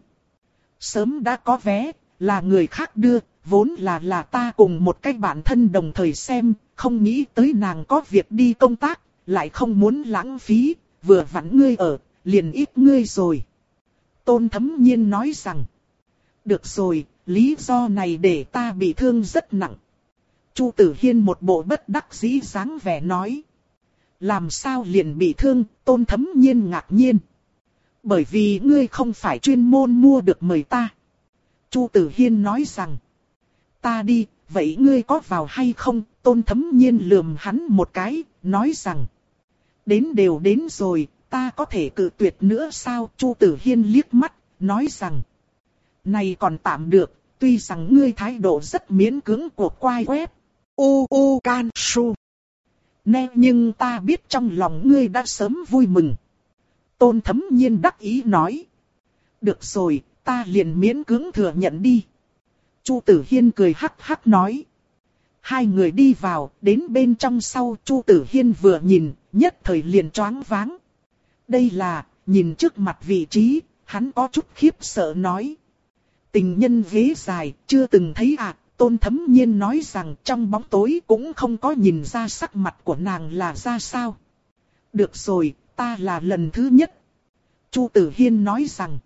Sớm đã có vé, là người khác đưa, vốn là là ta cùng một cái bạn thân đồng thời xem, không nghĩ tới nàng có việc đi công tác, lại không muốn lãng phí, vừa vặn ngươi ở, liền ít ngươi rồi. Tôn Thấm Nhiên nói rằng. Được rồi, lý do này để ta bị thương rất nặng. Chu Tử Hiên một bộ bất đắc dĩ dáng vẻ nói. Làm sao liền bị thương? Tôn Thấm Nhiên ngạc nhiên. Bởi vì ngươi không phải chuyên môn mua được mời ta. Chu Tử Hiên nói rằng. Ta đi, vậy ngươi có vào hay không? Tôn Thấm Nhiên lườm hắn một cái, nói rằng. Đến đều đến rồi, ta có thể cự tuyệt nữa sao? Chu Tử Hiên liếc mắt, nói rằng. Này còn tạm được, tuy rằng ngươi thái độ rất miễn cưỡng của quai web. U U Can Su. Nè nhưng ta biết trong lòng ngươi đã sớm vui mừng. Tôn Thấm Nhiên đắc ý nói. Được rồi, ta liền miễn cưỡng thừa nhận đi. Chu Tử Hiên cười hắc hắc nói. Hai người đi vào, đến bên trong sau Chu Tử Hiên vừa nhìn, nhất thời liền choáng váng. Đây là, nhìn trước mặt vị trí, hắn có chút khiếp sợ nói. Tình nhân ghế dài, chưa từng thấy à, Tôn Thấm Nhiên nói rằng trong bóng tối cũng không có nhìn ra sắc mặt của nàng là ra sao. Được rồi, ta là lần thứ nhất. Chu Tử Hiên nói rằng.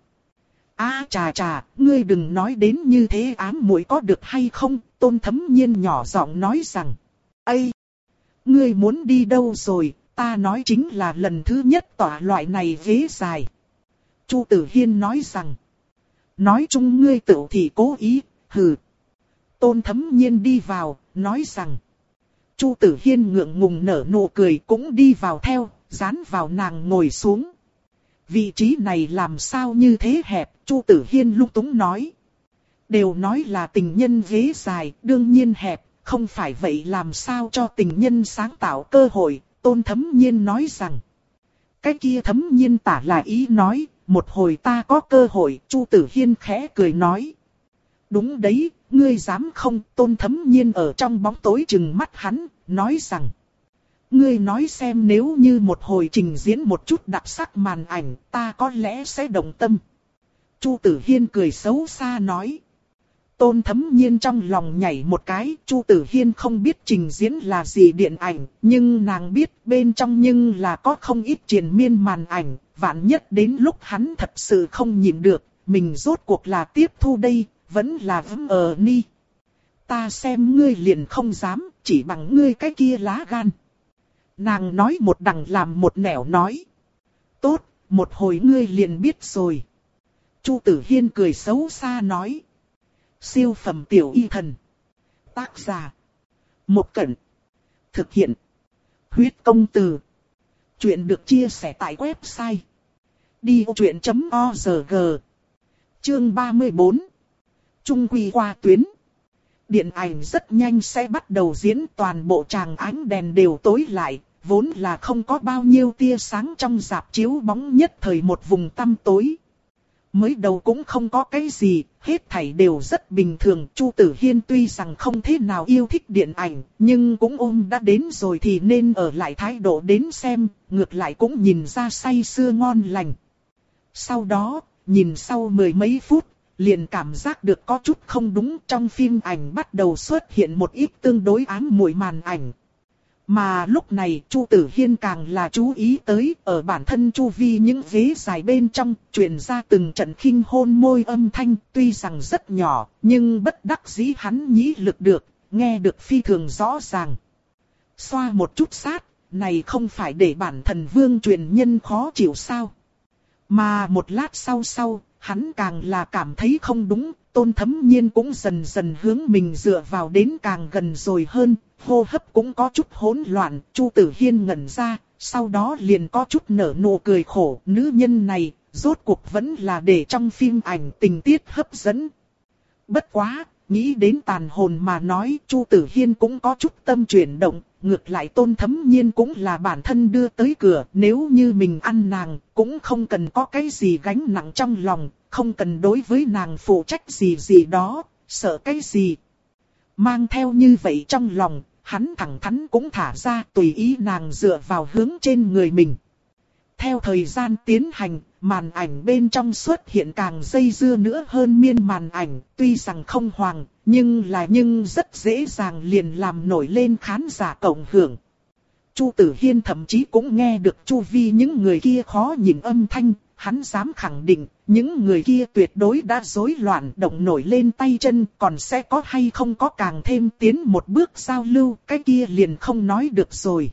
À chà chà, ngươi đừng nói đến như thế ám muội có được hay không, Tôn Thấm Nhiên nhỏ giọng nói rằng. Ây! Ngươi muốn đi đâu rồi, ta nói chính là lần thứ nhất tỏa loại này ghế dài. Chu Tử Hiên nói rằng. Nói chung ngươi tự thì cố ý, hừ. Tôn Thấm Nhiên đi vào, nói rằng. Chu Tử Hiên ngượng ngùng nở nụ cười cũng đi vào theo, dán vào nàng ngồi xuống. Vị trí này làm sao như thế hẹp, Chu Tử Hiên lung túng nói. Đều nói là tình nhân ghế dài, đương nhiên hẹp, không phải vậy làm sao cho tình nhân sáng tạo cơ hội, Tôn Thấm Nhiên nói rằng. Cái kia Thấm Nhiên tả là ý nói, một hồi ta có cơ hội, Chu Tử Hiên khẽ cười nói. Đúng đấy, ngươi dám không, Tôn Thấm Nhiên ở trong bóng tối chừng mắt hắn, nói rằng. Ngươi nói xem nếu như một hồi trình diễn một chút đặc sắc màn ảnh, ta có lẽ sẽ động tâm. Chu Tử Hiên cười xấu xa nói. Tôn Thấm Nhiên trong lòng nhảy một cái, Chu Tử Hiên không biết trình diễn là gì điện ảnh, nhưng nàng biết bên trong nhưng là có không ít triền miên màn ảnh, vạn nhất đến lúc hắn thật sự không nhìn được, mình rốt cuộc là tiếp thu đây, vẫn là vững ở ni. Ta xem ngươi liền không dám, chỉ bằng ngươi cái kia lá gan. Nàng nói một đằng làm một nẻo nói. Tốt, một hồi ngươi liền biết rồi. Chu Tử Hiên cười xấu xa nói. Siêu phẩm tiểu y thần. Tác giả. Một Cẩn. Thực hiện. Huyết công từ. Chuyện được chia sẻ tại website. đi ô chuyện chấm org. Chương ba mươi bốn. Trung quy qua tuyến. Điện ảnh rất nhanh sẽ bắt đầu diễn, toàn bộ tràng ánh đèn đều tối lại, vốn là không có bao nhiêu tia sáng trong rạp chiếu bóng nhất thời một vùng tăm tối. Mới đầu cũng không có cái gì, hết thảy đều rất bình thường. Chu Tử Hiên tuy rằng không thế nào yêu thích điện ảnh, nhưng cũng ôm đã đến rồi thì nên ở lại thái độ đến xem, ngược lại cũng nhìn ra say sưa ngon lành. Sau đó, nhìn sau mười mấy phút, liền cảm giác được có chút không đúng, trong phim ảnh bắt đầu xuất hiện một ít tương đối ám muội màn ảnh. Mà lúc này Chu Tử Hiên càng là chú ý tới ở bản thân chu vi những ghế dài bên trong truyền ra từng trận khinh hôn môi âm thanh, tuy rằng rất nhỏ nhưng bất đắc dĩ hắn nhĩ lực được, nghe được phi thường rõ ràng. Xoa một chút sát, này không phải để bản thần vương truyền nhân khó chịu sao? Mà một lát sau sau, hắn càng là cảm thấy không đúng, Tôn Thấm Nhiên cũng dần dần hướng mình dựa vào đến càng gần rồi hơn, hô hấp cũng có chút hỗn loạn, Chu Tử Hiên ngẩn ra, sau đó liền có chút nở nụ cười khổ, nữ nhân này, rốt cuộc vẫn là để trong phim ảnh tình tiết hấp dẫn. Bất quá, nghĩ đến tàn hồn mà nói, Chu Tử Hiên cũng có chút tâm chuyển động, ngược lại Tôn Thấm Nhiên cũng là bản thân đưa tới cửa, nếu như mình ăn nàng, cũng không cần có cái gì gánh nặng trong lòng, không cần đối với nàng phụ trách gì gì đó, sợ cái gì. Mang theo như vậy trong lòng, hắn thẳng thắn cũng thả ra tùy ý nàng dựa vào hướng trên người mình. Theo thời gian tiến hành, màn ảnh bên trong xuất hiện càng dây dưa nữa hơn miên màn ảnh, tuy rằng không hoàng, nhưng là nhưng rất dễ dàng liền làm nổi lên khán giả cộng hưởng. Chu Tử Hiên thậm chí cũng nghe được chu vi những người kia khó nhìn âm thanh, hắn dám khẳng định, những người kia tuyệt đối đã rối loạn động nổi lên tay chân, còn sẽ có hay không có càng thêm tiến một bước giao lưu, cái kia liền không nói được rồi.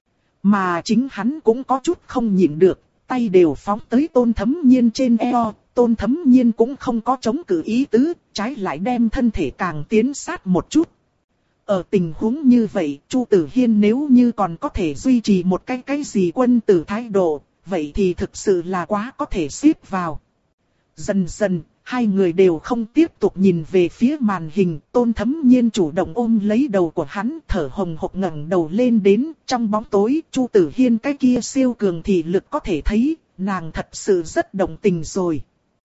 Mà chính hắn cũng có chút không nhịn được, tay đều phóng tới Tôn Thấm Nhiên trên eo, Tôn Thấm Nhiên cũng không có chống cự ý tứ, trái lại đem thân thể càng tiến sát một chút. Ở tình huống như vậy, Chu Tử Hiên nếu như còn có thể duy trì một cái cái gì quân tử thái độ, vậy thì thực sự là quá có thể xếp vào. Dần dần, hai người đều không tiếp tục nhìn về phía màn hình. Tôn Thấm Nhiên chủ động ôm lấy đầu của hắn, thở hồng hộc ngẩng đầu lên đến. Trong bóng tối, Chu Tử Hiên cái kia siêu cường thị lực có thể thấy, nàng thật sự rất động tình rồi.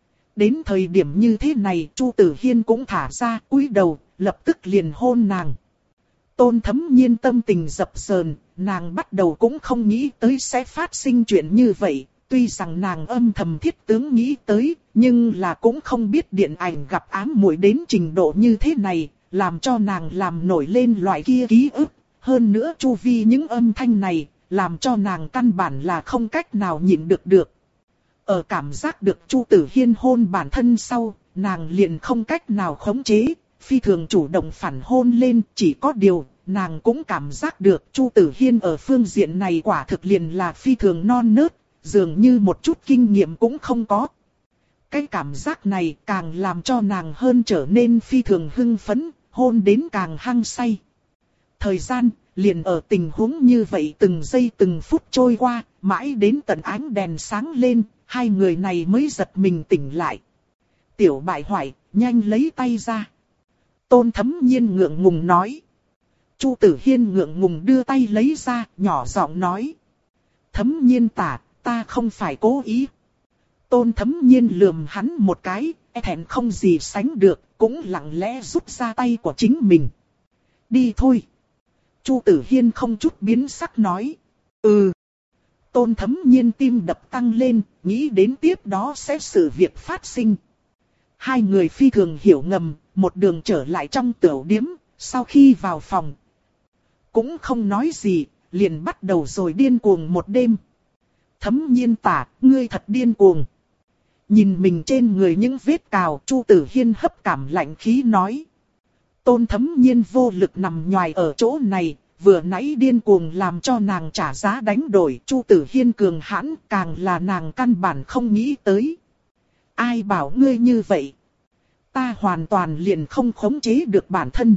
Đến thời điểm như thế này, Chu Tử Hiên cũng thả ra, cúi đầu, lập tức liền hôn nàng. Tôn Thấm Nhiên tâm tình dập dờn, nàng bắt đầu cũng không nghĩ tới sẽ phát sinh chuyện như vậy. Tuy rằng nàng âm thầm thiết tướng nghĩ tới, nhưng là cũng không biết điện ảnh gặp ám muội đến trình độ như thế này, làm cho nàng làm nổi lên loại kia ký ức. Hơn nữa chu vi những âm thanh này, làm cho nàng căn bản là không cách nào nhịn được được. Ở cảm giác được Chu Tử Hiên hôn bản thân sau, nàng liền không cách nào khống chế, phi thường chủ động phản hôn lên. Chỉ có điều, nàng cũng cảm giác được Chu Tử Hiên ở phương diện này quả thực liền là phi thường non nớt, dường như một chút kinh nghiệm cũng không có. Cái cảm giác này càng làm cho nàng hơn trở nên phi thường hưng phấn, hôn đến càng hăng say. Thời gian liền ở tình huống như vậy từng giây từng phút trôi qua, mãi đến tận ánh đèn sáng lên, hai người này mới giật mình tỉnh lại. Tiểu bại hoại, nhanh lấy tay ra. Tôn Thấm Nhiên ngượng ngùng nói. Chu Tử Hiên ngượng ngùng đưa tay lấy ra, nhỏ giọng nói. Thấm Nhiên tả, ta không phải cố ý. Tôn Thấm Nhiên lườm hắn một cái, e thẹn không gì sánh được, cũng lặng lẽ rút ra tay của chính mình. Đi thôi. Chu Tử Hiên không chút biến sắc nói. Ừ. Tôn Thấm Nhiên tim đập tăng lên, nghĩ đến tiếp đó sẽ sự việc phát sinh. Hai người phi thường hiểu ngầm, một đường trở lại trong tửu điếm, sau khi vào phòng. Cũng không nói gì, liền bắt đầu rồi điên cuồng một đêm. Thấm Nhiên tả, ngươi thật điên cuồng. Nhìn mình trên người những vết cào, Chu Tử Hiên hấp cảm lạnh khí nói. Tôn Thấm Nhiên vô lực nằm nhoài ở chỗ này, vừa nãy điên cuồng làm cho nàng trả giá đánh đổi. Chu Tử Hiên cường hãn, càng là nàng căn bản không nghĩ tới. Ai bảo ngươi như vậy? Ta hoàn toàn liền không khống chế được bản thân.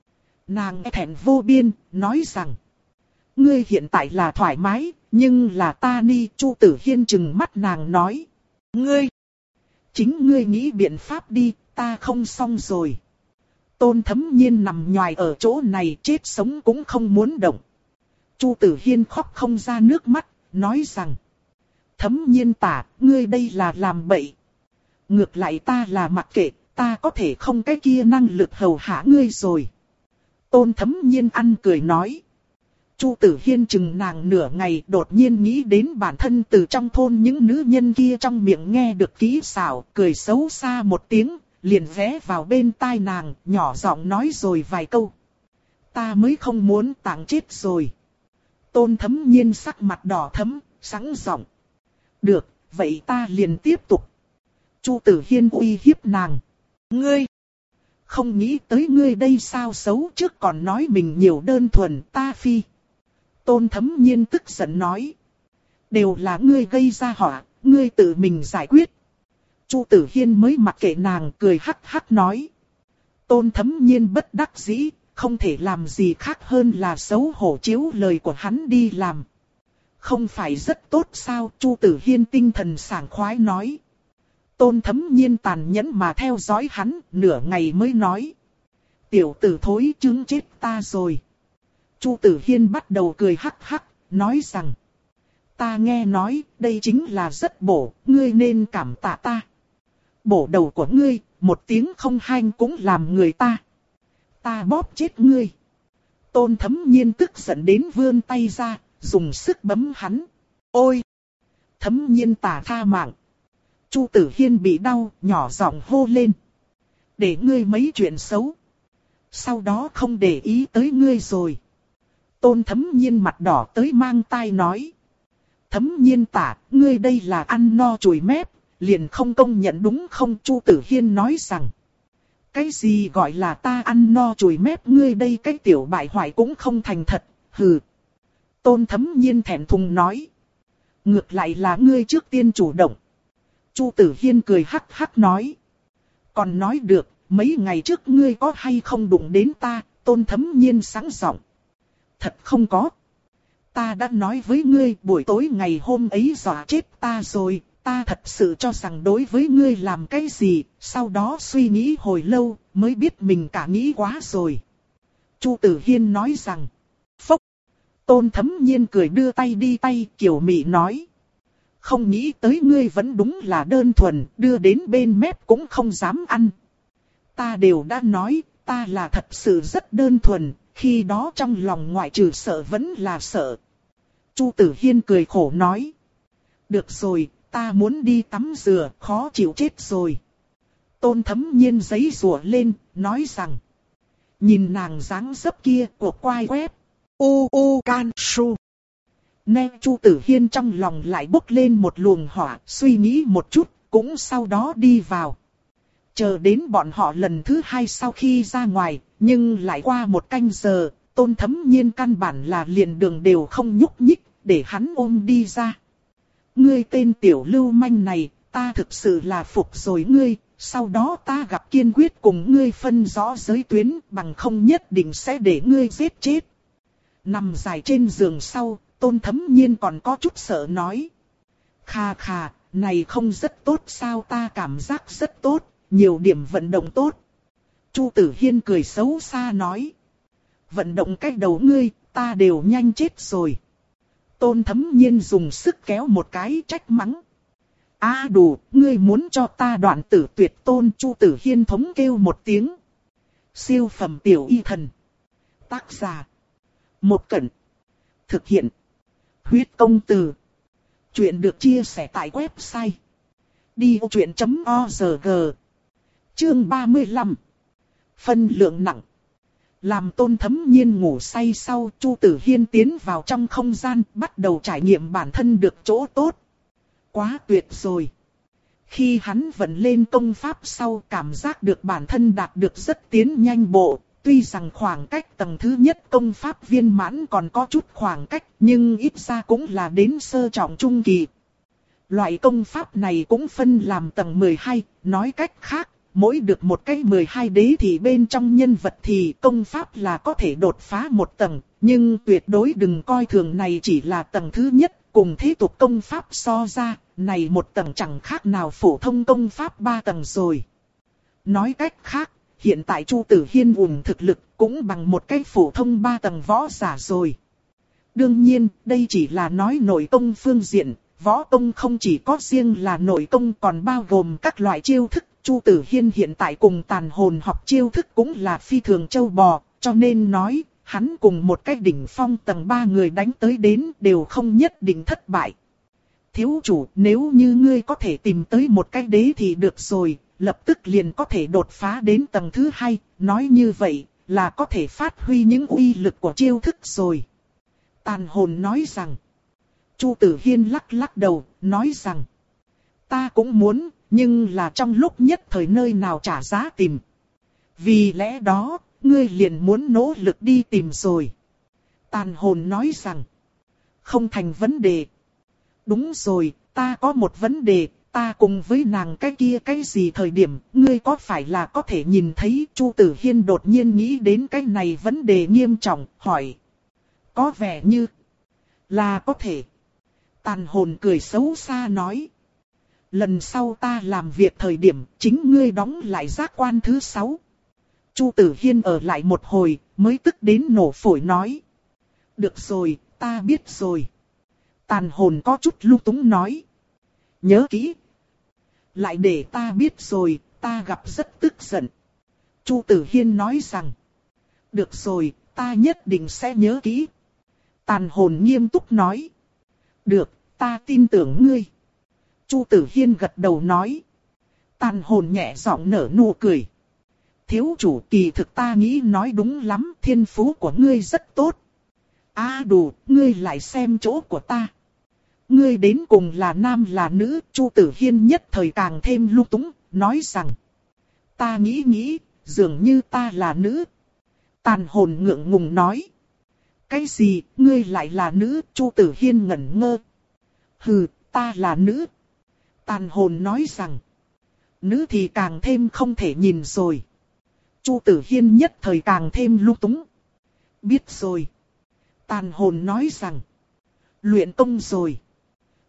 Nàng e thẹn vô biên, nói rằng. Ngươi hiện tại là thoải mái, nhưng là ta ni. Chu Tử Hiên trừng mắt nàng nói. Ngươi! Chính ngươi nghĩ biện pháp đi, ta không xong rồi. Tôn Thấm Nhiên nằm nhoài ở chỗ này, chết sống cũng không muốn động. Chu Tử Hiên khóc không ra nước mắt, nói rằng. Thấm Nhiên tả, ngươi đây là làm bậy. Ngược lại ta là mặc kệ, ta có thể không cái kia năng lực hầu hạ ngươi rồi. Tôn Thấm Nhiên ăn cười nói. Chu Tử Hiên chừng nàng nửa ngày, đột nhiên nghĩ đến bản thân từ trong thôn những nữ nhân kia trong miệng nghe được kỹ xảo, cười xấu xa một tiếng, liền ghé vào bên tai nàng, nhỏ giọng nói rồi vài câu. Ta mới không muốn táng chết rồi. Tôn Thấm Nhiên sắc mặt đỏ thẫm, sẵn giọng. Được, vậy ta liền tiếp tục. Chu Tử Hiên uy hiếp nàng. Ngươi! Không nghĩ tới ngươi đây sao xấu, trước còn nói mình nhiều đơn thuần, ta phi. Tôn Thấm Nhiên tức giận nói. Đều là ngươi gây ra họa, ngươi tự mình giải quyết. Chu Tử Hiên mới mặc kệ nàng, cười hắc hắc nói. Tôn Thấm Nhiên bất đắc dĩ, không thể làm gì khác hơn là xấu hổ chiếu lời của hắn đi làm. Không phải rất tốt sao? Chu Tử Hiên tinh thần sảng khoái nói. Tôn Thấm Nhiên tàn nhẫn mà theo dõi hắn, nửa ngày mới nói. Tiểu tử thối chứng chết ta rồi. Chu Tử Hiên bắt đầu cười hắc hắc, nói rằng. Ta nghe nói, đây chính là rất bổ, ngươi nên cảm tạ ta. Bổ đầu của ngươi, một tiếng không hanh cũng làm người ta. Ta bóp chết ngươi. Tôn Thấm Nhiên tức giận đến vươn tay ra, dùng sức bấm hắn. Ôi! Thấm Nhiên tả tha mạng. Chu Tử Hiên bị đau, nhỏ giọng hô lên. Để ngươi mấy chuyện xấu. Sau đó không để ý tới ngươi rồi. Tôn Thấm Nhiên mặt đỏ tới mang tai nói. Thấm Nhiên tả, ngươi đây là ăn no chùi mép, liền không công nhận đúng không? Chu Tử Hiên nói rằng. Cái gì gọi là ta ăn no chùi mép, ngươi đây cái tiểu bại hoại cũng không thành thật, hừ. Tôn Thấm Nhiên thẹn thùng nói. Ngược lại là ngươi trước tiên chủ động. Chu Tử Hiên cười hắc hắc nói. Còn nói được, mấy ngày trước ngươi có hay không đụng đến ta? Tôn Thấm Nhiên sáng giọng. Thật không có. Ta đã nói với ngươi buổi tối ngày hôm ấy dọa chết ta rồi, ta thật sự cho rằng đối với ngươi làm cái gì, sau đó suy nghĩ hồi lâu, mới biết mình cả nghĩ quá rồi. Chu Tử Hiên nói rằng, phốc. Tôn Thấm Nhiên cười đưa tay đi tay, kiểu mị nói. Không nghĩ tới ngươi vẫn đúng là đơn thuần, đưa đến bên mép cũng không dám ăn. Ta đều đã nói, ta là thật sự rất đơn thuần, khi đó trong lòng ngoại trừ sợ vẫn là sợ. Chu Tử Hiên cười khổ nói. Được rồi, ta muốn đi tắm rửa, khó chịu chết rồi. Tôn Thấm Nhiên giãy giụa lên, nói rằng. Nhìn nàng dáng dấp kia của quai quép. U U Can Su. Nè Chu Tử Hiên trong lòng lại bốc lên một luồng hỏa, suy nghĩ một chút, cũng sau đó đi vào. Chờ đến bọn họ lần thứ hai sau khi ra ngoài, nhưng lại qua một canh giờ, Tôn Thấm Nhiên căn bản là liền đường đều không nhúc nhích, để hắn ôm đi ra. Ngươi tên tiểu lưu manh này, ta thực sự là phục rồi ngươi, sau đó ta gặp kiên quyết cùng ngươi phân rõ giới tuyến, bằng không nhất định sẽ để ngươi giết chết. Nằm dài trên giường sau, Tôn Thấm Nhiên còn có chút sợ nói. Khà khà, này không rất tốt sao, ta cảm giác rất tốt, nhiều điểm vận động tốt. Chu Tử Hiên cười xấu xa nói. Vận động cái đầu ngươi, ta đều nhanh chết rồi. Tôn Thấm Nhiên dùng sức kéo một cái trách mắng. A đủ, ngươi muốn cho ta đoạn tử tuyệt tôn. Chu Tử Hiên thống kêu một tiếng. Siêu phẩm tiểu y thần. Tác giả. Một Cẩn. Thực hiện. Huyết công từ. Chuyện được chia sẻ tại website. đi ô chuyện chấm org. Chương ba mươi lăm. Phân lượng nặng. Làm Tôn Thấm Nhiên ngủ say sau, Chu Tử Hiên tiến vào trong không gian, bắt đầu trải nghiệm bản thân được chỗ tốt. Quá tuyệt rồi. Khi hắn vận lên công pháp sau, cảm giác được bản thân đạt được rất tiến nhanh bộ. Tuy rằng khoảng cách tầng thứ nhất công pháp viên mãn còn có chút khoảng cách, nhưng ít ra cũng là đến sơ trọng trung kỳ. Loại công pháp này cũng phân làm tầng mười hai, nói cách khác. Mỗi được một cái mười hai đế thì bên trong nhân vật thì công pháp là có thể đột phá một tầng, nhưng tuyệt đối đừng coi thường này chỉ là tầng thứ nhất, cùng thế tục công pháp so ra, này một tầng chẳng khác nào phổ thông công pháp ba tầng rồi. Nói cách khác, hiện tại Chu Tử Hiên ủng thực lực cũng bằng một cái phổ thông ba tầng võ giả rồi. Đương nhiên, đây chỉ là nói nội công phương diện, võ công không chỉ có riêng là nội công còn bao gồm các loại chiêu thức. Chu Tử Hiên hiện tại cùng tàn hồn học chiêu thức cũng là phi thường châu bò, cho nên nói, hắn cùng một cái đỉnh phong tầng ba người đánh tới đến đều không nhất định thất bại. Thiếu chủ, nếu như ngươi có thể tìm tới một cái đế thì được rồi, lập tức liền có thể đột phá đến tầng thứ hai, nói như vậy là có thể phát huy những uy lực của chiêu thức rồi. Tàn hồn nói rằng, Chu Tử Hiên lắc lắc đầu, nói rằng, ta cũng muốn. Nhưng là trong lúc nhất thời nơi nào trả giá tìm. Vì lẽ đó, ngươi liền muốn nỗ lực đi tìm rồi. Tàn hồn nói rằng. Không thành vấn đề. Đúng rồi, ta có một vấn đề. Ta cùng với nàng cái kia cái gì thời điểm. Ngươi có phải là có thể nhìn thấy. Chu Tử Hiên đột nhiên nghĩ đến cái này vấn đề nghiêm trọng. Hỏi. Có vẻ như. Là có thể. Tàn hồn cười xấu xa nói. Lần sau ta làm việc thời điểm, chính ngươi đóng lại giác quan thứ sáu. Chu Tử Hiên ở lại một hồi, mới tức đến nổ phổi nói. Được rồi, ta biết rồi. Tàn hồn có chút lung túng nói. Nhớ kỹ. Lại để ta biết rồi, ta gặp rất tức giận. Chu Tử Hiên nói rằng. Được rồi, ta nhất định sẽ nhớ kỹ. Tàn hồn nghiêm túc nói. Được, ta tin tưởng ngươi. Chu Tử Hiên gật đầu nói. Tàn hồn nhẹ giọng nở nụ cười. Thiếu chủ, kỳ thực ta nghĩ nói đúng lắm, thiên phú của ngươi rất tốt. A đủ, ngươi lại xem chỗ của ta. Ngươi đến cùng là nam là nữ. Chu Tử Hiên nhất thời càng thêm lung túng, nói rằng. Ta nghĩ nghĩ, dường như ta là nữ. Tàn hồn ngượng ngùng nói. Cái gì, ngươi lại là nữ? Chu Tử Hiên ngẩn ngơ. Hừ, ta là nữ. Tàn hồn nói rằng. Nữ thì càng thêm không thể nhìn rồi. Chu Tử Hiên nhất thời càng thêm lung túng. Biết rồi. Tàn hồn nói rằng. Luyện công rồi.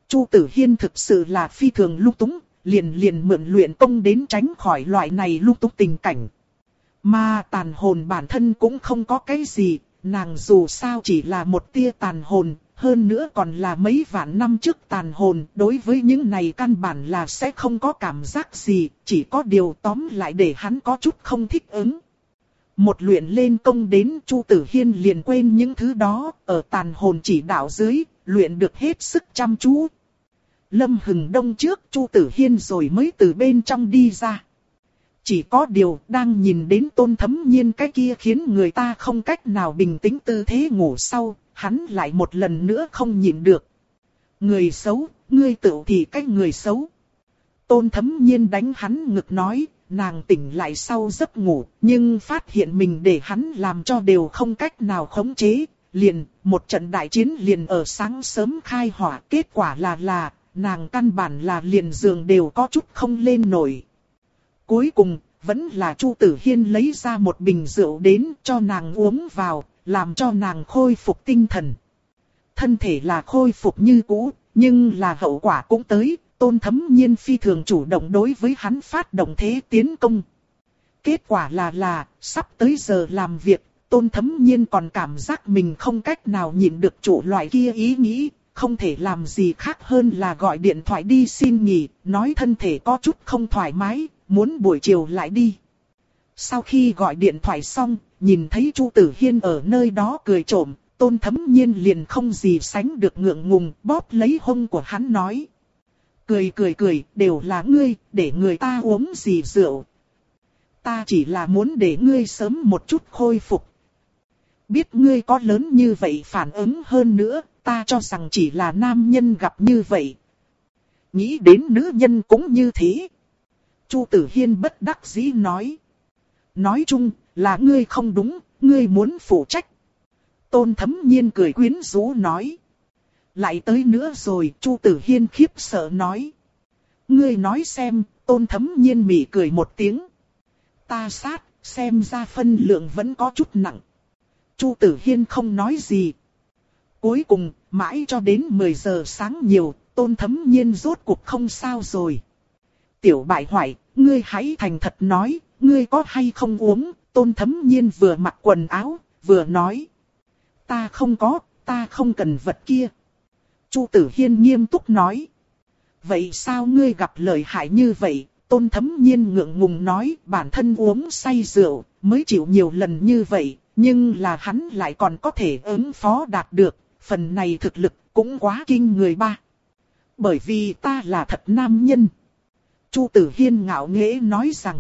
Chu Tử Hiên thực sự là phi thường lung túng, liền liền mượn luyện công đến tránh khỏi loại này lung túng tình cảnh. Mà tàn hồn bản thân cũng không có cái gì, nàng dù sao chỉ là một tia tàn hồn, hơn nữa còn là mấy vạn năm trước tàn hồn, đối với những này căn bản là sẽ không có cảm giác gì, chỉ có điều tóm lại để hắn có chút không thích ứng. Một luyện lên công đến Chu Tử Hiên liền quên những thứ đó, ở tàn hồn chỉ đạo dưới, luyện được hết sức chăm chú. Lâm Hừng Đông trước Chu Tử Hiên rồi mới từ bên trong đi ra. Chỉ có điều đang nhìn đến Tôn Thấm Nhiên cái kia khiến người ta không cách nào bình tĩnh tư thế ngủ sau, hắn lại một lần nữa không nhịn được. Người xấu, ngươi tự thì cái người xấu. Tôn Thấm Nhiên đánh hắn ngực nói, nàng tỉnh lại sau giấc ngủ, nhưng phát hiện mình để hắn làm cho đều không cách nào khống chế. Liền, một trận đại chiến liền ở sáng sớm khai hỏa, kết quả là là, nàng căn bản là liền giường đều có chút không lên nổi. Cuối cùng, vẫn là Chu Tử Hiên lấy ra một bình rượu đến cho nàng uống vào, làm cho nàng khôi phục tinh thần. Thân thể là khôi phục như cũ, nhưng là hậu quả cũng tới, Tôn Thấm Nhiên phi thường chủ động đối với hắn phát động thế tiến công. Kết quả là là, sắp tới giờ làm việc, Tôn Thấm Nhiên còn cảm giác mình không cách nào nhịn được chủ loại kia ý nghĩ, không thể làm gì khác hơn là gọi điện thoại đi xin nghỉ, nói thân thể có chút không thoải mái, muốn buổi chiều lại đi. Sau khi gọi điện thoại xong, nhìn thấy Chu Tử Hiên ở nơi đó cười trộm, Tôn Thấm Nhiên liền không gì sánh được ngượng ngùng, bóp lấy hông của hắn nói. Cười cười cười, đều là ngươi, để người ta uống gì rượu. Ta chỉ là muốn để ngươi sớm một chút khôi phục. Biết ngươi có lớn như vậy phản ứng hơn nữa, ta cho rằng chỉ là nam nhân gặp như vậy. Nghĩ đến nữ nhân cũng như thế. Chu Tử Hiên bất đắc dĩ nói. Nói chung, là ngươi không đúng, ngươi muốn phụ trách. Tôn Thấm Nhiên cười quyến rũ nói. Lại tới nữa rồi, Chu Tử Hiên khiếp sợ nói. Ngươi nói xem, Tôn Thấm Nhiên mỉm cười một tiếng. Ta sát, xem ra phân lượng vẫn có chút nặng. Chu Tử Hiên không nói gì. Cuối cùng, mãi cho đến mười giờ sáng nhiều, Tôn Thấm Nhiên rốt cuộc không sao rồi. Tiểu bại hoại, ngươi hãy thành thật nói, ngươi có hay không uống? Tôn Thấm Nhiên vừa mặc quần áo, vừa nói. Ta không có, ta không cần vật kia. Chu Tử Hiên nghiêm túc nói. Vậy sao ngươi gặp lợi hại như vậy? Tôn Thấm Nhiên ngượng ngùng nói, bản thân uống say rượu, mới chịu nhiều lần như vậy, nhưng là hắn lại còn có thể ứng phó đạt được, phần này thực lực cũng quá kinh người ba. Bởi vì ta là thật nam nhân. Chu Tử Hiên ngạo nghễ nói rằng.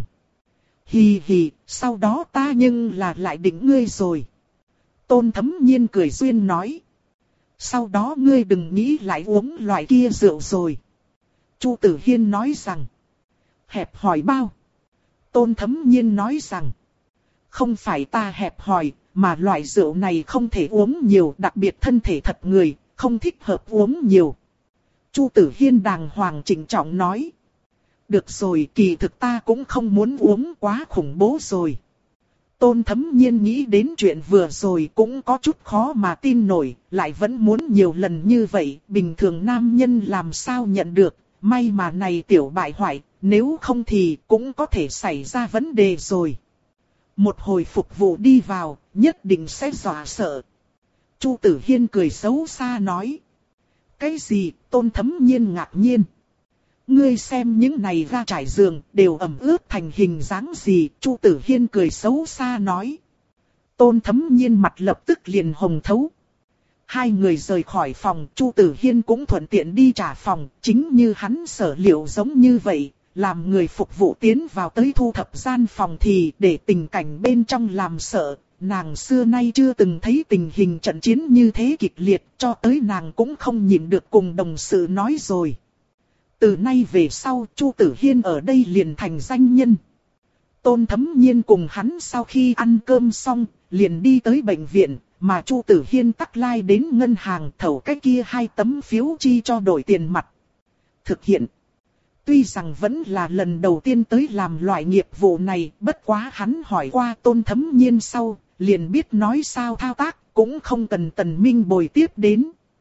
Hì hì, sau đó ta nhưng là lại định ngươi rồi. Tôn Thấm Nhiên cười duyên nói. Sau đó ngươi đừng nghĩ lại uống loại kia rượu rồi. Chu Tử Hiên nói rằng. Hẹp hòi bao. Tôn Thấm Nhiên nói rằng. Không phải ta hẹp hòi, mà loại rượu này không thể uống nhiều, đặc biệt thân thể thật người, không thích hợp uống nhiều. Chu Tử Hiên đàng hoàng trịnh trọng nói. Được rồi, kỳ thực ta cũng không muốn uống, quá khủng bố rồi. Tôn Thấm Nhiên nghĩ đến chuyện vừa rồi cũng có chút khó mà tin nổi, lại vẫn muốn nhiều lần như vậy, bình thường nam nhân làm sao nhận được, may mà này tiểu bại hoại, nếu không thì cũng có thể xảy ra vấn đề rồi. Một hồi phục vụ đi vào, nhất định sẽ dọa sợ. Chu Tử Hiên cười xấu xa nói. Cái gì? Tôn Thấm Nhiên ngạc nhiên. Ngươi xem những này ga trải giường đều ẩm ướt thành hình dáng gì? Chu Tử Hiên cười xấu xa nói. Tôn Thấm Nhiên mặt lập tức liền hồng thấu. Hai người rời khỏi phòng, Chu Tử Hiên cũng thuận tiện đi trả phòng, chính như hắn sở liệu giống như vậy. Làm người phục vụ tiến vào tới thu thập gian phòng thì để tình cảnh bên trong làm sợ, nàng xưa nay chưa từng thấy tình hình trận chiến như thế kịch liệt, cho tới nàng cũng không nhịn được cùng đồng sự nói rồi. Từ nay về sau, Chu Tử Hiên ở đây liền thành danh nhân. Tôn Thấm Nhiên cùng hắn sau khi ăn cơm xong, liền đi tới bệnh viện, mà Chu Tử Hiên tắc lai đến ngân hàng thầu cái kia hai tấm phiếu chi cho đổi tiền mặt. Thực hiện. Tuy rằng vẫn là lần đầu tiên tới làm loại nghiệp vụ này, bất quá hắn hỏi qua Tôn Thấm Nhiên sau, liền biết nói sao thao tác, cũng không cần Tần Minh bồi tiếp đến.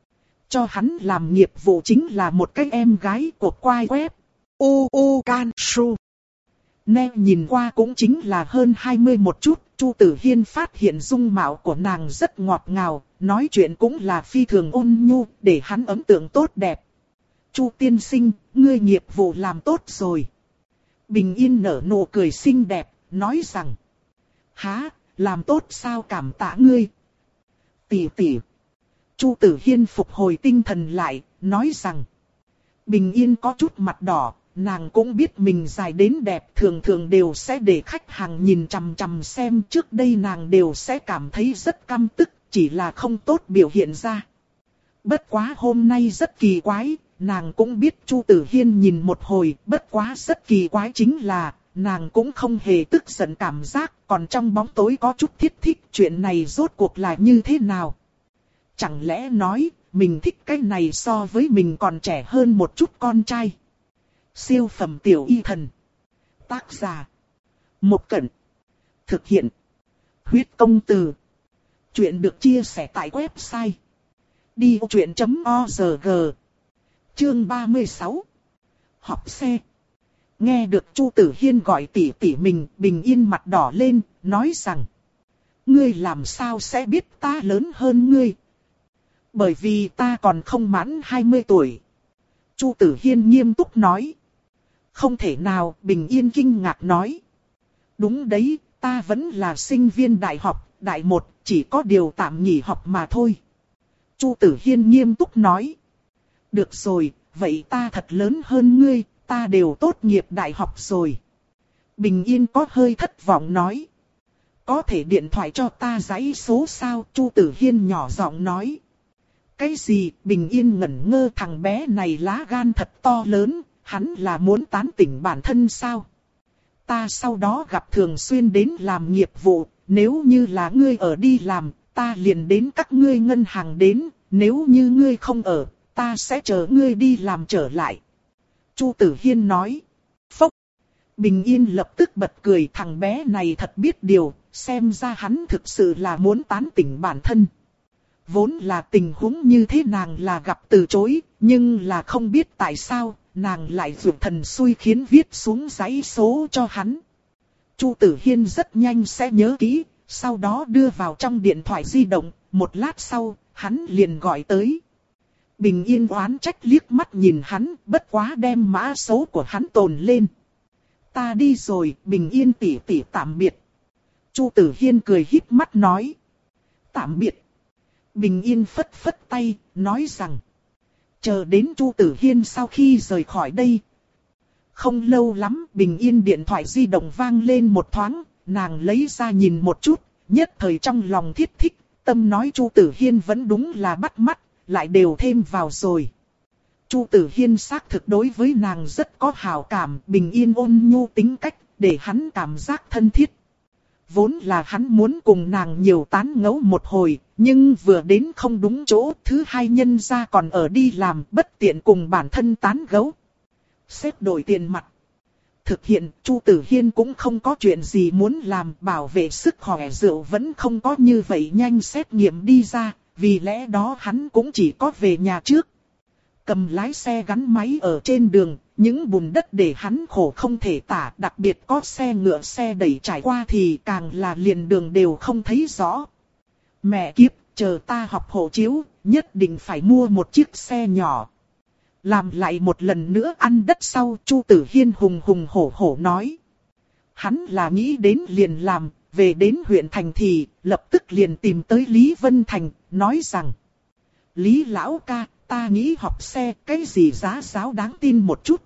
Cho hắn làm nghiệp vụ chính là một cái em gái của quai web. U U Can Su. Nè nhìn qua cũng chính là hơn hai mươi một chút, Chu Tử Hiên phát hiện dung mạo của nàng rất ngọt ngào, nói chuyện cũng là phi thường ôn nhu, để hắn ấn tượng tốt đẹp. Chu tiên sinh, ngươi nghiệp vụ làm tốt rồi. Bình Yên nở nụ cười xinh đẹp, nói rằng. Há, làm tốt sao cảm tạ ngươi. Tỷ tỷ. Chu Tử Hiên phục hồi tinh thần lại, nói rằng. Bình Yên có chút mặt đỏ, nàng cũng biết mình dài đến đẹp, thường thường đều sẽ để khách hàng nhìn chằm chằm xem, trước đây nàng đều sẽ cảm thấy rất căm tức, chỉ là không tốt biểu hiện ra. Bất quá hôm nay rất kỳ quái, nàng cũng biết Chu Tử Hiên nhìn một hồi, bất quá rất kỳ quái chính là, nàng cũng không hề tức giận cảm giác, còn trong bóng tối có chút thiết thích, chuyện này rốt cuộc là như thế nào. Chẳng lẽ nói, mình thích cái này so với mình còn trẻ hơn một chút con trai. Siêu phẩm tiểu y thần. Tác giả. Một Cẩn. Thực hiện. Huyết công từ. Chuyện được chia sẻ tại website. đi ô chuyện chấm org. Chương ba mươi sáu. Học xe. Nghe được Chu Tử Hiên gọi tỷ tỷ mình, Bình Yên mặt đỏ lên, nói rằng. Ngươi làm sao sẽ biết ta lớn hơn ngươi? Bởi vì ta còn không mãn hai mươi tuổi. Chu Tử Hiên nghiêm túc nói. Không thể nào, Bình Yên kinh ngạc nói. Đúng đấy, ta vẫn là sinh viên đại học, đại một, chỉ có điều tạm nghỉ học mà thôi. Chu Tử Hiên nghiêm túc nói. Được rồi, vậy ta thật lớn hơn ngươi, ta đều tốt nghiệp đại học rồi. Bình Yên có hơi thất vọng nói. Có thể điện thoại cho ta dãy số sao? Chu Tử Hiên nhỏ giọng nói. Cái gì? Bình Yên ngẩn ngơ, thằng bé này lá gan thật to lớn, hắn là muốn tán tỉnh bản thân sao? Ta sau đó gặp thường xuyên đến làm nghiệp vụ, nếu như là ngươi ở đi làm, ta liền đến các ngươi ngân hàng đến, nếu như ngươi không ở, ta sẽ chờ ngươi đi làm trở lại. Chu Tử Hiên nói. Phốc. Bình Yên lập tức bật cười, thằng bé này thật biết điều, xem ra hắn thực sự là muốn tán tỉnh bản thân. Vốn là tình huống như thế nàng là gặp từ chối, nhưng là không biết tại sao, nàng lại dược thần xui khiến viết xuống dãy số cho hắn. Chu Tử Hiên rất nhanh sẽ nhớ kỹ, sau đó đưa vào trong điện thoại di động, một lát sau, hắn liền gọi tới. Bình Yên oán trách liếc mắt nhìn hắn, bất quá đem mã số của hắn tồn lên. Ta đi rồi, Bình Yên tỷ tỷ tạm biệt. Chu Tử Hiên cười híp mắt nói. Tạm biệt. Bình Yên phất phất tay, nói rằng. Chờ đến Chu Tử Hiên sau khi rời khỏi đây. Không lâu lắm, Bình Yên điện thoại di động vang lên một thoáng, nàng lấy ra nhìn một chút, nhất thời trong lòng thiết thích, tâm nói Chu Tử Hiên vẫn đúng là bắt mắt, lại đều thêm vào rồi. Chu Tử Hiên xác thực đối với nàng rất có hảo cảm, Bình Yên ôn nhu tính cách, để hắn cảm giác thân thiết. Vốn là hắn muốn cùng nàng nhiều tán ngẫu một hồi, nhưng vừa đến không đúng chỗ, thứ hai nhân gia còn ở đi làm, bất tiện cùng bản thân tán gẫu. Xếp đổi tiền mặt. Thực hiện, Chu Tử Hiên cũng không có chuyện gì muốn làm, bảo vệ sức khỏe rượu vẫn không có như vậy nhanh xét nghiệm đi ra, vì lẽ đó hắn cũng chỉ có về nhà trước. Cầm lái xe gắn máy ở trên đường, những bùn đất để hắn khổ không thể tả, đặc biệt có xe ngựa xe đẩy trải qua thì càng là liền đường đều không thấy rõ. Mẹ kiếp, chờ ta học hộ chiếu, nhất định phải mua một chiếc xe nhỏ. Làm lại một lần nữa ăn đất sau, Chu Tử Hiên hùng hùng hổ hổ nói. Hắn là nghĩ đến liền làm, về đến huyện thành thì lập tức liền tìm tới Lý Vân Thành, nói rằng. Lý lão ca, ta nghĩ học xe, cái gì giá giáo đáng tin một chút.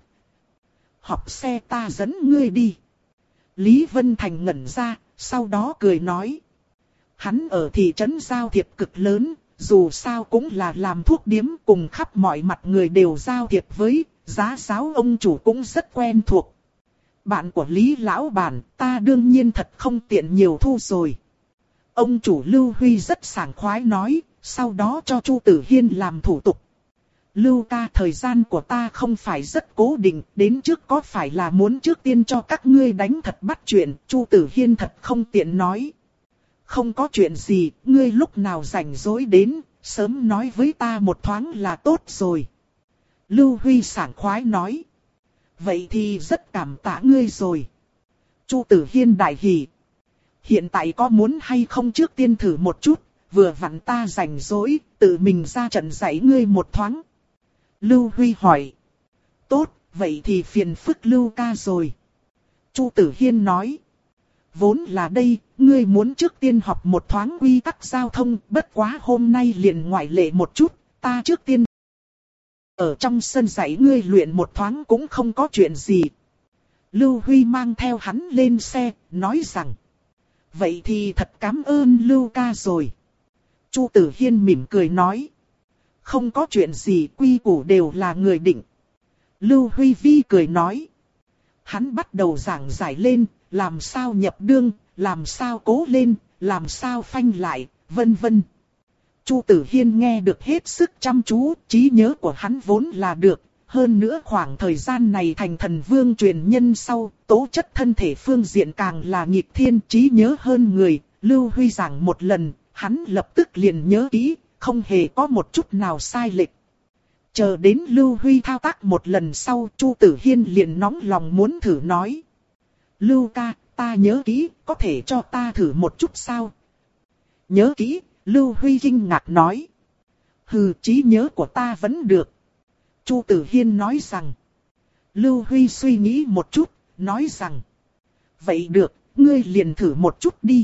Học xe ta dẫn ngươi đi. Lý Vân Thành ngẩn ra, sau đó cười nói. Hắn ở thị trấn giao thiệp cực lớn, dù sao cũng là làm thuốc điếm, cùng khắp mọi mặt người đều giao thiệp với, giá giáo ông chủ cũng rất quen thuộc. Bạn của Lý lão bản, ta đương nhiên thật không tiện nhiều thu rồi. Ông chủ Lưu Huy rất sảng khoái nói, sau đó cho Chu Tử Hiên làm thủ tục. Lưu ca, thời gian của ta không phải rất cố định, đến trước có phải là muốn trước tiên cho các ngươi đánh thật bắt chuyện, Chu Tử Hiên thật không tiện nói. Không có chuyện gì, ngươi lúc nào rảnh rỗi đến, Sớm nói với ta một thoáng là tốt rồi. Lưu Huy sảng khoái nói. Vậy thì rất cảm tạ ngươi rồi. Chu Tử Hiên đại hỉ. Hiện tại có muốn hay không trước tiên thử một chút, vừa vặn ta rảnh rỗi, tự mình ra trận dạy ngươi một thoáng. Lưu Huy hỏi. Tốt, vậy thì phiền phức Lưu ca rồi. Chu Tử Hiên nói. Vốn là đây, ngươi muốn trước tiên học một thoáng quy tắc giao thông, bất quá hôm nay liền ngoại lệ một chút, ta trước tiên. Ở trong sân dạy ngươi luyện một thoáng cũng không có chuyện gì. Lưu Huy mang theo hắn lên xe, nói rằng. Vậy thì thật cảm ơn Lưu ca rồi. Chu Tử Hiên mỉm cười nói. Không có chuyện gì, quy củ đều là người định. Lưu Huy vi cười nói. Hắn bắt đầu giảng giải lên, làm sao nhập đương, làm sao cố lên, làm sao phanh lại, vân vân. Chu Tử Hiên nghe được hết sức chăm chú, trí nhớ của hắn vốn là được. Hơn nữa khoảng thời gian này thành thần vương truyền nhân sau, tố chất thân thể phương diện càng là nghịch thiên, trí nhớ hơn người. Lưu Huy giảng một lần, hắn lập tức liền nhớ kỹ, không hề có một chút nào sai lệch. Chờ đến Lưu Huy thao tác một lần sau, Chu Tử Hiên liền nóng lòng muốn thử nói. Lưu ca, ta nhớ kỹ, có thể cho ta thử một chút sao? Nhớ kỹ, Lưu Huy kinh ngạc nói. Hừ, trí nhớ của ta vẫn được. Chu Tử Hiên nói rằng. Lưu Huy suy nghĩ một chút, nói rằng. Vậy được, ngươi liền thử một chút đi.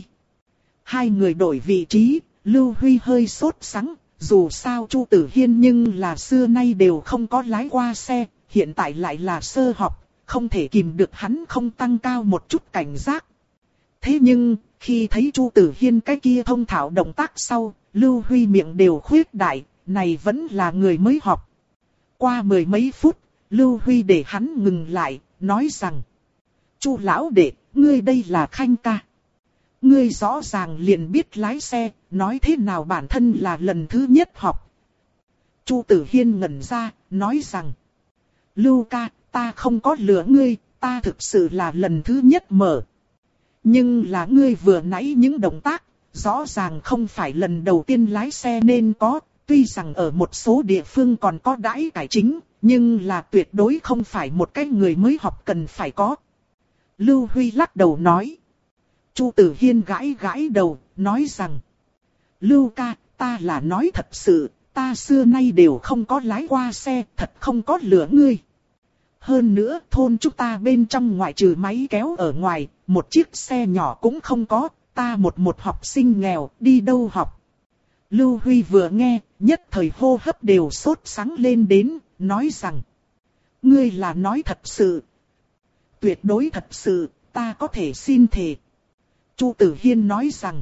Hai người đổi vị trí, Lưu Huy hơi sốt sắng. Dù sao Chu Tử Hiên nhưng là xưa nay đều không có lái qua xe, hiện tại lại là sơ học, không thể kìm được hắn không tăng cao một chút cảnh giác. Thế nhưng, khi thấy Chu Tử Hiên cái kia thông thạo động tác sau, Lưu Huy miệng đều khuyết đại, này vẫn là người mới học. Qua mười mấy phút, Lưu Huy để hắn ngừng lại, nói rằng. Chu lão đệ, ngươi đây là Khanh ca. Ngươi rõ ràng liền biết lái xe, nói thế nào bản thân là lần thứ nhất học. Chu Tử Hiên ngẩn ra, nói rằng. Lưu ca, ta không có lừa ngươi, ta thực sự là lần thứ nhất mở. Nhưng là ngươi vừa nãy những động tác, rõ ràng không phải lần đầu tiên lái xe nên có. Tuy rằng ở một số địa phương còn có đãi cải chính, nhưng là tuyệt đối không phải một cái người mới học cần phải có. Lưu Huy lắc đầu nói. Chu Tử Hiên gãi gãi đầu, nói rằng. Lưu ca, ta là nói thật sự, ta xưa nay đều không có lái qua xe, thật không có lừa ngươi. Hơn nữa, thôn chúng ta bên trong ngoại trừ máy kéo ở ngoài, một chiếc xe nhỏ cũng không có, ta một một học sinh nghèo, đi đâu học. Lưu Huy vừa nghe, nhất thời hô hấp đều sốt sắng lên đến, nói rằng. Ngươi là nói thật sự. Tuyệt đối thật sự, ta có thể xin thề. Chu Tử Hiên nói rằng.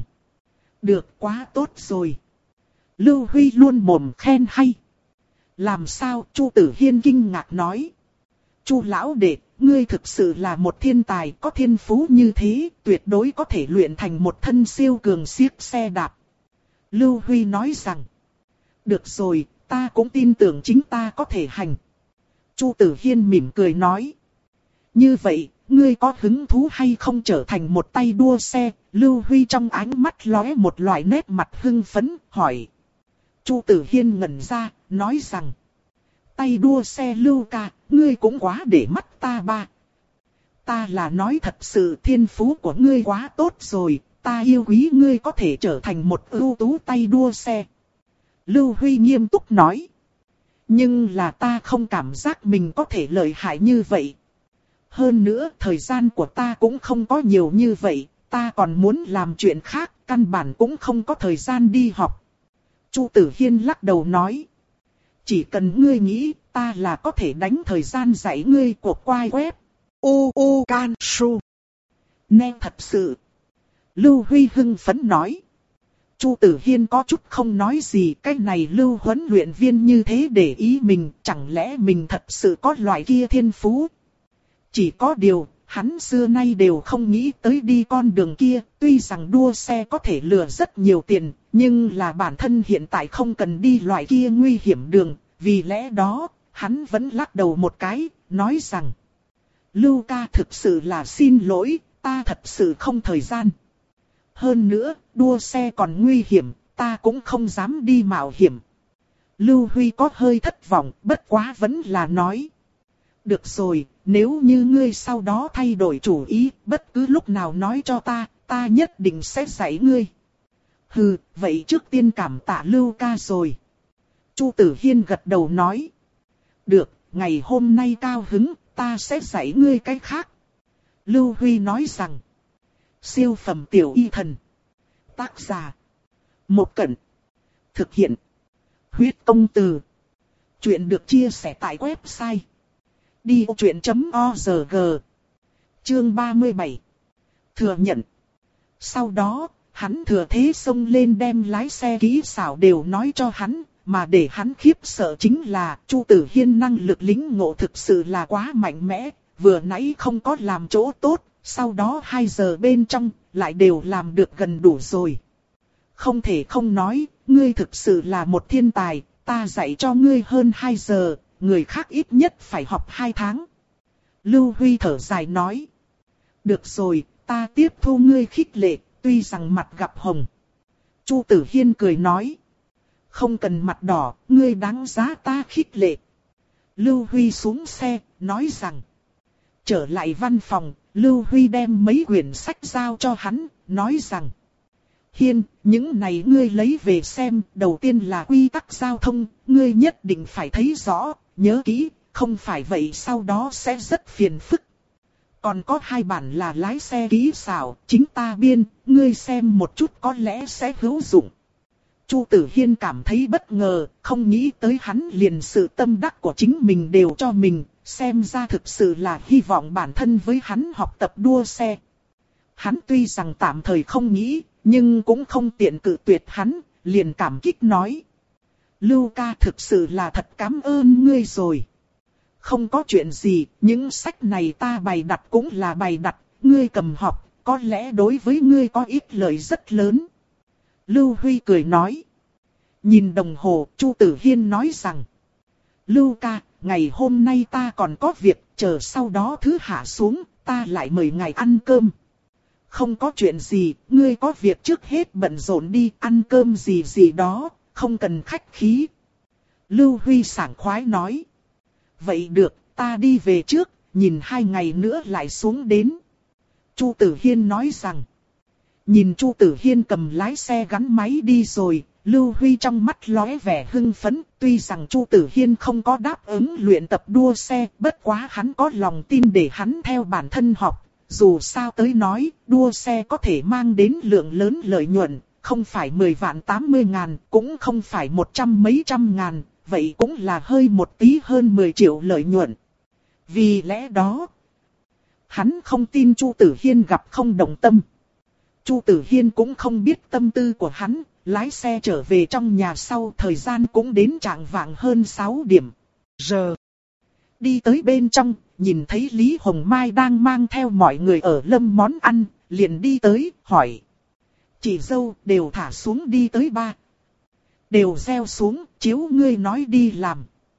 Được, quá tốt rồi. Lưu Huy luôn mồm khen hay. Làm sao? Chu Tử Hiên kinh ngạc nói. Chu lão đệ, ngươi thực sự là một thiên tài, có thiên phú như thế, tuyệt đối có thể luyện thành một thân siêu cường xiếc xe đạp. Lưu Huy nói rằng. Được rồi, ta cũng tin tưởng chính ta có thể hành. Chu Tử Hiên mỉm cười nói. Như vậy, ngươi có hứng thú hay không trở thành một tay đua xe? Lưu Huy trong ánh mắt lóe một loại nét mặt hưng phấn, hỏi. Chu Tử Hiên ngẩn ra, nói rằng. Tay đua xe Lưu ca, ngươi cũng quá để mắt ta ba. Ta là nói thật sự, thiên phú của ngươi quá tốt rồi, ta yêu quý ngươi có thể trở thành một ưu tú tay đua xe. Lưu Huy nghiêm túc nói. Nhưng là ta không cảm giác mình có thể lợi hại như vậy. Hơn nữa, thời gian của ta cũng không có nhiều như vậy, ta còn muốn làm chuyện khác, căn bản cũng không có thời gian đi học. Chu Tử Hiên lắc đầu nói. Chỉ cần ngươi nghĩ, ta là có thể đánh thời gian dạy ngươi cuộc quay web. U U Can Su. Nè thật sự. Lưu Huy hưng phấn nói. Chu Tử Hiên có chút không nói gì, cái này Lưu huấn luyện viên như thế để ý mình, chẳng lẽ mình thật sự có loại kia thiên phú. Chỉ có điều, hắn xưa nay đều không nghĩ tới đi con đường kia, tuy rằng đua xe có thể lừa rất nhiều tiền, nhưng là bản thân hiện tại không cần đi loại kia nguy hiểm đường, vì lẽ đó, hắn vẫn lắc đầu một cái, nói rằng. Lưu ca thực sự là xin lỗi, ta thật sự không thời gian. Hơn nữa, đua xe còn nguy hiểm, ta cũng không dám đi mạo hiểm. Lưu Huy có hơi thất vọng, bất quá vẫn là nói. Được rồi, nếu như ngươi sau đó thay đổi chủ ý, bất cứ lúc nào nói cho ta, ta nhất định sẽ dạy ngươi. Hừ, vậy trước tiên cảm tạ Lưu ca rồi. Chu Tử Hiên gật đầu nói. Được, ngày hôm nay cao hứng, ta sẽ dạy ngươi cái khác. Lưu Huy nói rằng. Siêu phẩm tiểu y thần. Tác giả. Một Cẩn. Thực hiện. Huyết công từ. Chuyện được chia sẻ tại website. đi ô chuyện chấm org. Chương ba mươi bảy. Thừa nhận. Sau đó, hắn thừa thế xông lên đem lái xe kỹ xảo đều nói cho hắn. Mà để hắn khiếp sợ chính là Chu Tử Hiên năng lực lĩnh ngộ thực sự là quá mạnh mẽ. Vừa nãy không có làm chỗ tốt, sau đó hai giờ bên trong lại đều làm được gần đủ rồi. Không thể không nói, ngươi thực sự là một thiên tài, ta dạy cho ngươi hơn hai giờ, người khác ít nhất phải học hai tháng. Lưu Huy thở dài nói. Được rồi, ta tiếp thu ngươi khích lệ, tuy rằng mặt gặp hồng. Chu Tử Hiên cười nói. Không cần mặt đỏ, ngươi đáng giá ta khích lệ. Lưu Huy xuống xe, nói rằng. Trở lại văn phòng, Lưu Huy đem mấy quyển sách giao cho hắn, nói rằng. Hiên, những này ngươi lấy về xem, đầu tiên là quy tắc giao thông, ngươi nhất định phải thấy rõ, nhớ kỹ, không phải vậy sau đó sẽ rất phiền phức. Còn có hai bản là lái xe kỹ xảo, chính ta biên, ngươi xem một chút có lẽ sẽ hữu dụng. Chu Tử Hiên cảm thấy bất ngờ, không nghĩ tới hắn liền sự tâm đắc của chính mình đều cho mình, xem ra thực sự là hy vọng bản thân với hắn học tập đua xe. Hắn tuy rằng tạm thời không nghĩ, nhưng cũng không tiện cự tuyệt hắn, liền cảm kích nói. Lưu ca thực sự là thật cảm ơn ngươi rồi. Không có chuyện gì, những sách này ta bày đặt cũng là bày đặt, ngươi cầm học, có lẽ đối với ngươi có ích lợi rất lớn. Lưu Huy cười nói. Nhìn đồng hồ, Chu Tử Hiên nói rằng. Lưu ca, ngày hôm nay ta còn có việc, chờ sau đó thứ hạ xuống, ta lại mời ngài ăn cơm. Không có chuyện gì, ngươi có việc trước hết bận rộn đi, ăn cơm gì gì đó, không cần khách khí. Lưu Huy sảng khoái nói. Vậy được, ta đi về trước, nhìn hai ngày nữa lại xuống đến. Chu Tử Hiên nói rằng. Nhìn Chu Tử Hiên cầm lái xe gắn máy đi rồi, Lưu Huy trong mắt lóe vẻ hưng phấn, tuy rằng Chu Tử Hiên không có đáp ứng luyện tập đua xe, bất quá hắn có lòng tin để hắn theo bản thân học. Dù sao tới nói, đua xe có thể mang đến lượng lớn lợi nhuận, không phải mười vạn tám mươi ngàn, cũng không phải một trăm mấy trăm ngàn, vậy cũng là hơi một tí hơn mười triệu lợi nhuận. Vì lẽ đó, hắn không tin Chu Tử Hiên gặp không đồng tâm. Chu Tử Hiên cũng không biết tâm tư của hắn, lái xe trở về trong nhà sau thời gian cũng đến chạng vạng hơn sáu điểm. Giờ, đi tới bên trong, nhìn thấy Lý Hồng Mai đang mang theo mọi người ở lâm món ăn, liền đi tới, hỏi. Chị dâu đều thả xuống đi tới ba. Đều gieo xuống, chiếu ngươi nói đi làm.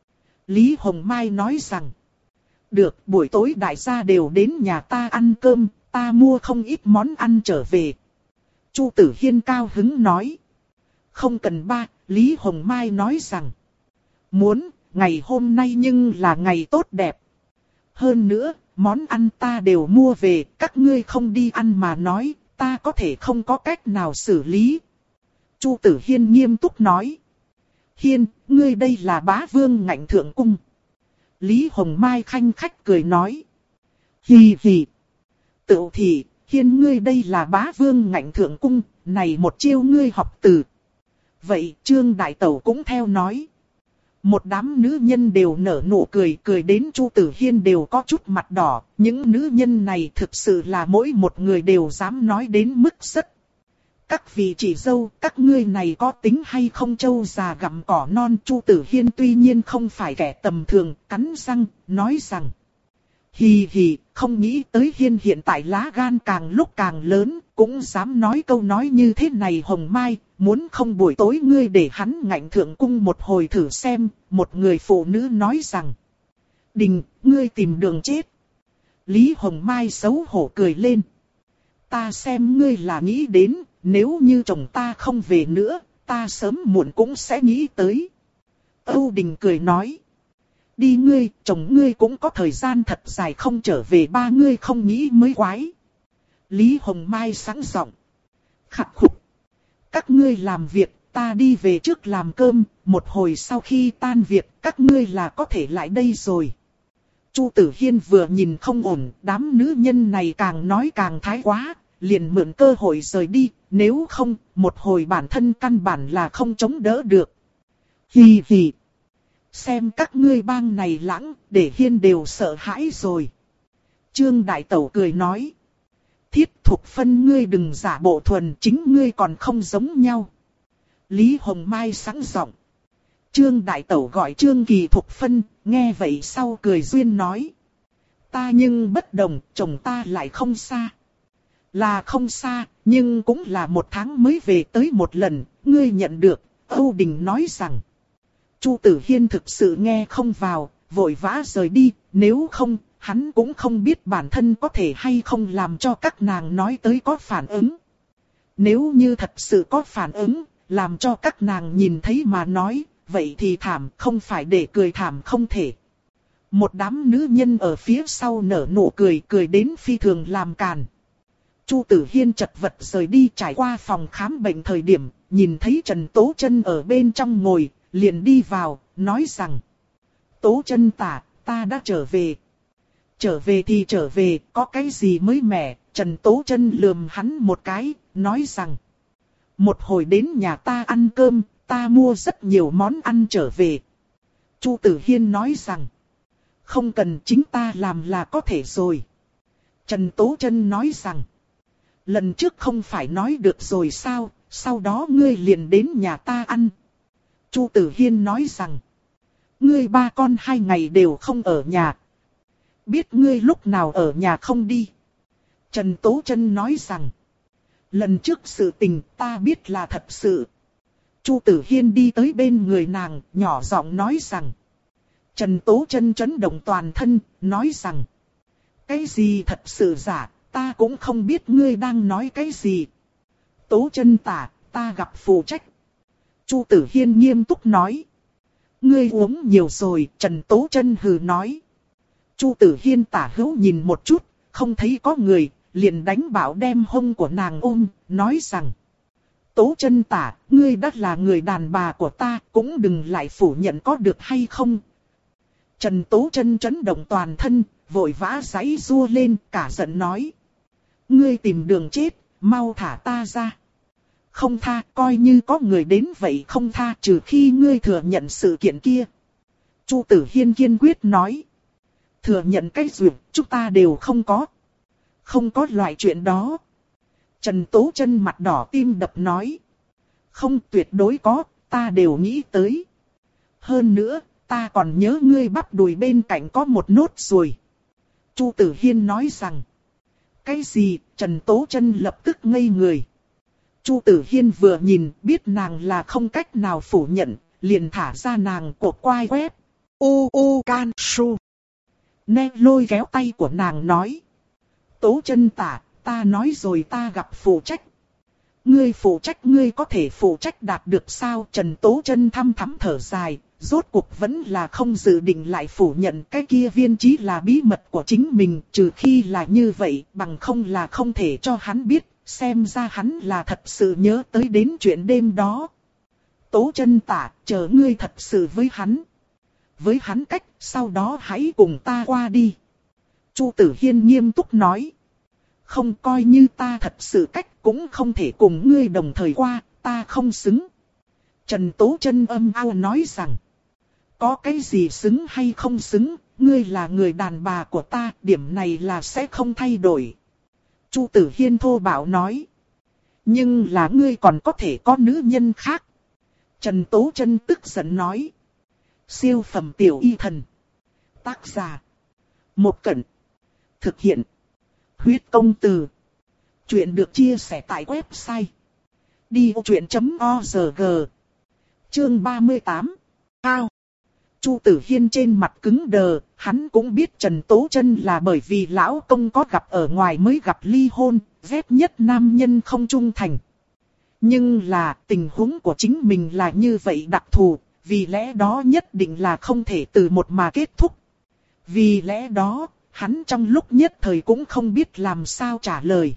Lý Hồng Mai nói rằng. Được, buổi tối đại gia đều đến nhà ta ăn cơm, ta mua không ít món ăn trở về. Chu Tử Hiên cao hứng nói. Không cần ba, Lý Hồng Mai nói rằng. Muốn, ngày hôm nay nhưng là ngày tốt đẹp. Hơn nữa, món ăn ta đều mua về, các ngươi không đi ăn mà nói, ta có thể không có cách nào xử lý. Chu Tử Hiên nghiêm túc nói. Hiên, ngươi đây là bá vương ngạnh thượng cung. Lý Hồng Mai khanh khách cười nói. Hì hì. Tự thì, Hiên ngươi đây là bá vương ngạnh thượng cung, này một chiêu ngươi học từ. Vậy Trương Đại Tẩu cũng theo nói. Một đám nữ nhân đều nở nụ cười, cười đến Chu Tử Hiên đều có chút mặt đỏ. Những nữ nhân này thực sự là mỗi một người đều dám nói đến mức rất. Các vị chị dâu, các ngươi này có tính hay không trâu già gặm cỏ non. Chu Tử Hiên tuy nhiên không phải kẻ tầm thường, cắn răng, nói rằng. Hì hì, không nghĩ tới Hiên hiện tại lá gan càng lúc càng lớn, cũng dám nói câu nói như thế này. Hồng Mai, muốn không buổi tối ngươi để hắn ngạnh thượng cung một hồi thử xem. Một người phụ nữ nói rằng. Đình, ngươi tìm đường chết. Lý Hồng Mai xấu hổ cười lên. Ta xem ngươi là nghĩ đến, nếu như chồng ta không về nữa, ta sớm muộn cũng sẽ nghĩ tới. Âu Đình cười nói. Đi ngươi, chồng ngươi cũng có thời gian thật dài không trở về, ba ngươi không nghĩ mới quái. Lý Hồng Mai sẵn giọng. Khắc khục. Các ngươi làm việc, ta đi về trước làm cơm, một hồi sau khi tan việc, các ngươi là có thể lại đây rồi. Chu Tử Hiên vừa nhìn không ổn, đám nữ nhân này càng nói càng thái quá, liền mượn cơ hội rời đi, nếu không, một hồi bản thân căn bản là không chống đỡ được. Hì hì. Xem các ngươi bang này lãng, để Hiên đều sợ hãi rồi. Trương Đại Tẩu cười nói. Thiết Thục Phân, ngươi đừng giả bộ thuần, chính ngươi còn không giống nhau. Lý Hồng Mai sẵn giọng. Trương Đại Tẩu gọi Trương Kỳ Thục Phân, nghe vậy sau cười duyên nói. Ta nhưng bất đồng, chồng ta lại không xa. Là không xa, nhưng cũng là một tháng mới về tới một lần, ngươi nhận được. Âu Đình nói rằng. Chu Tử Hiên thực sự nghe không vào, vội vã rời đi, nếu không, hắn cũng không biết bản thân có thể hay không làm cho các nàng nói tới có phản ứng. Nếu như thật sự có phản ứng, làm cho các nàng nhìn thấy mà nói, vậy thì thảm, không phải để cười thảm không thể. Một đám nữ nhân ở phía sau nở nụ cười, cười đến phi thường làm càn. Chu Tử Hiên chật vật rời đi, trải qua phòng khám bệnh thời điểm, nhìn thấy Trần Tố Chân ở bên trong ngồi, liền đi vào, nói rằng. Tố Chân tả, ta đã trở về. Trở về thì trở về, có cái gì mới mẻ? Trần Tố Chân lườm hắn một cái, nói rằng. Một hồi đến nhà ta ăn cơm, ta mua rất nhiều món ăn trở về. Chu Tử Hiên nói rằng. Không cần, chính ta làm là có thể rồi. Trần Tố Chân nói rằng. Lần trước không phải nói được rồi sao, sau đó ngươi liền đến nhà ta ăn. Chu Tử Hiên nói rằng. Ngươi ba con hai ngày đều không ở nhà. Biết ngươi lúc nào ở nhà không đi. Trần Tố Chân nói rằng. Lần trước sự tình ta biết là thật sự. Chu Tử Hiên đi tới bên người nàng, nhỏ giọng nói rằng. Trần Tố Chân chấn động toàn thân, nói rằng. Cái gì thật sự giả, ta cũng không biết ngươi đang nói cái gì. Tố Chân tả, ta gặp phù trách. Chu Tử Hiên nghiêm túc nói. Ngươi uống nhiều rồi, Trần Tố Chân hừ nói. Chu Tử Hiên tả hữu nhìn một chút, không thấy có người, liền đánh bảo đem hông của nàng ôm, nói rằng. Tố Chân tả, ngươi đã là người đàn bà của ta, cũng đừng lại phủ nhận có được hay không. Trần Tố Chân chấn động toàn thân, vội vã giãy giụa lên, cả giận nói. Ngươi tìm đường chết, mau thả ta ra. Không tha, coi như có người đến vậy không tha, trừ khi ngươi thừa nhận sự kiện kia. Chu Tử Hiên kiên quyết nói. Thừa nhận cái gì, chúng ta đều không có. Không có loại chuyện đó. Trần Tố Chân mặt đỏ tim đập nói. Không, tuyệt đối có, ta đều nghĩ tới. Hơn nữa, ta còn nhớ ngươi bắp đùi bên cạnh có một nốt ruồi. Chu Tử Hiên nói rằng. Cái gì? Trần Tố Chân lập tức ngây người. Chu Tử Hiên vừa nhìn biết nàng là không cách nào phủ nhận, liền thả ra nàng cột quai quét. U u can su. Nè lôi kéo tay của nàng nói. Tố Chân tả, ta nói rồi ta gặp phụ trách. Ngươi phụ trách ngươi có thể phụ trách đạt được sao? Trần Tố Chân thăm thắm thở dài, rốt cuộc vẫn là không dự định lại phủ nhận cái kia viên trí là bí mật của chính mình, trừ khi là như vậy, bằng không là không thể cho hắn biết, xem ra hắn là thật sự nhớ tới đến chuyện đêm đó. Tố Chân tả, chờ ngươi thật sự với hắn. Với hắn cách, sau đó hãy cùng ta qua đi. Chu Tử Hiên nghiêm túc nói. Không, coi như ta thật sự cách cũng không thể cùng ngươi đồng thời qua, ta không xứng. Trần Tố Chân âm ao nói rằng. Có cái gì xứng hay không xứng, ngươi là người đàn bà của ta, điểm này là sẽ không thay đổi. Chu Tử Hiên thô bạo nói. Nhưng là ngươi còn có thể có nữ nhân khác. Trần Tố Chân tức giận nói. Siêu phẩm tiểu y thần. Tác giả. Một Cẩn. Thực hiện. Huyết công từ. Chuyện được chia sẻ tại website. đi vô chuyện chấm org. Chương ba mươi tám. Ao. Chu Tử Hiên trên mặt cứng đờ, hắn cũng biết Trần Tố Chân là bởi vì lão công có gặp ở ngoài mới gặp ly hôn, ghét nhất nam nhân không trung thành. Nhưng là tình huống của chính mình là như vậy đặc thù, vì lẽ đó nhất định là không thể từ một mà kết thúc. Vì lẽ đó, hắn trong lúc nhất thời cũng không biết làm sao trả lời.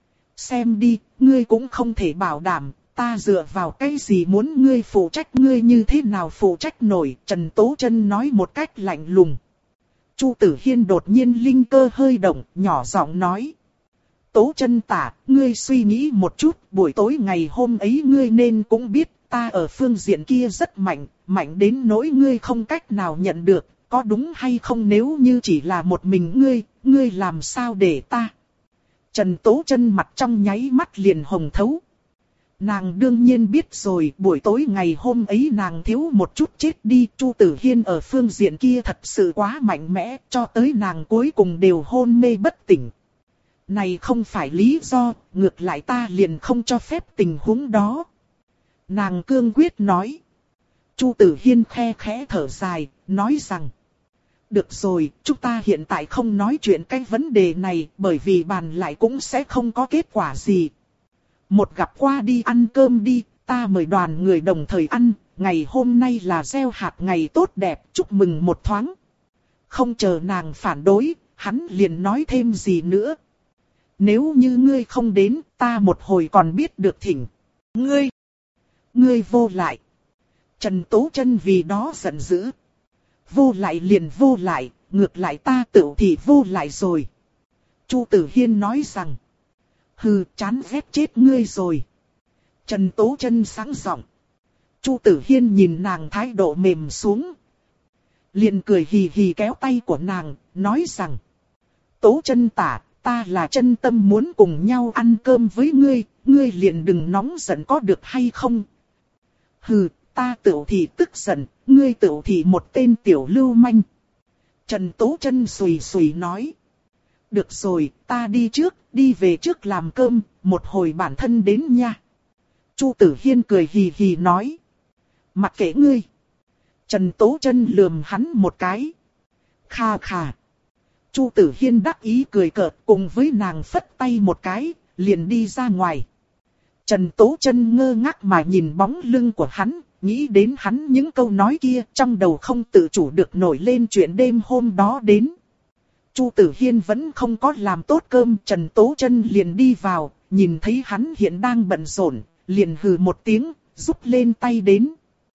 Xem đi, ngươi cũng không thể bảo đảm, ta dựa vào cái gì muốn ngươi phụ trách, ngươi như thế nào phụ trách nổi, Trần Tố Chân nói một cách lạnh lùng. Chu Tử Hiên đột nhiên linh cơ hơi động, nhỏ giọng nói. Tố Chân tả, ngươi suy nghĩ một chút, buổi tối ngày hôm ấy ngươi nên cũng biết, ta ở phương diện kia rất mạnh, mạnh đến nỗi ngươi không cách nào nhận được, có đúng hay không, nếu như chỉ là một mình ngươi, ngươi làm sao để ta. Trần Tố Chân mặt trong nháy mắt liền hồng thấu. Nàng đương nhiên biết rồi, buổi tối ngày hôm ấy nàng thiếu một chút chết đi, Chu Tử Hiên ở phương diện kia thật sự quá mạnh mẽ, cho tới nàng cuối cùng đều hôn mê bất tỉnh. Này không phải lý do, ngược lại ta liền không cho phép tình huống đó. Nàng cương quyết nói. Chu Tử Hiên khe khẽ thở dài, nói rằng. Được rồi, chúng ta hiện tại không nói chuyện cái vấn đề này, bởi vì bàn lại cũng sẽ không có kết quả gì. Một gặp qua đi ăn cơm đi, ta mời đoàn người đồng thời ăn, ngày hôm nay là gieo hạt ngày tốt đẹp, chúc mừng một thoáng. Không chờ nàng phản đối, hắn liền nói thêm gì nữa. Nếu như ngươi không đến, ta một hồi còn biết được thỉnh. Ngươi, ngươi vô lại. Trần Tố Chân vì đó giận dữ. Vô lại liền vô lại, ngược lại ta tự thì vô lại rồi. Chu Tử Hiên nói rằng. Hừ, chán ghét chết ngươi rồi. Trần Tố Chân sáng giọng. Chu Tử Hiên nhìn nàng thái độ mềm xuống. Liền cười hì hì kéo tay của nàng, nói rằng. Tố Chân tả, ta là chân tâm muốn cùng nhau ăn cơm với ngươi, ngươi liền đừng nóng giận có được hay không. Hừ, ta tựu thì tức giận, ngươi tựu thì một tên tiểu lưu manh. Trần Tố Chân sùi sùi nói. Được rồi, ta đi trước, đi về trước làm cơm, một hồi bản thân đến nha. Chu Tử Hiên cười hì hì nói. Mặc kệ ngươi. Trần Tố Chân lườm hắn một cái. Kha kha. Chu Tử Hiên đắc ý cười cợt cùng với nàng phất tay một cái, liền đi ra ngoài. Trần Tố Chân ngơ ngác mà nhìn bóng lưng của hắn, nghĩ đến hắn những câu nói kia, trong đầu không tự chủ được nổi lên chuyện đêm hôm đó đến. Chu Tử Hiên vẫn không có làm tốt cơm, Trần Tố Chân liền đi vào, nhìn thấy hắn hiện đang bận rộn, liền hừ một tiếng, rút lên tay đến.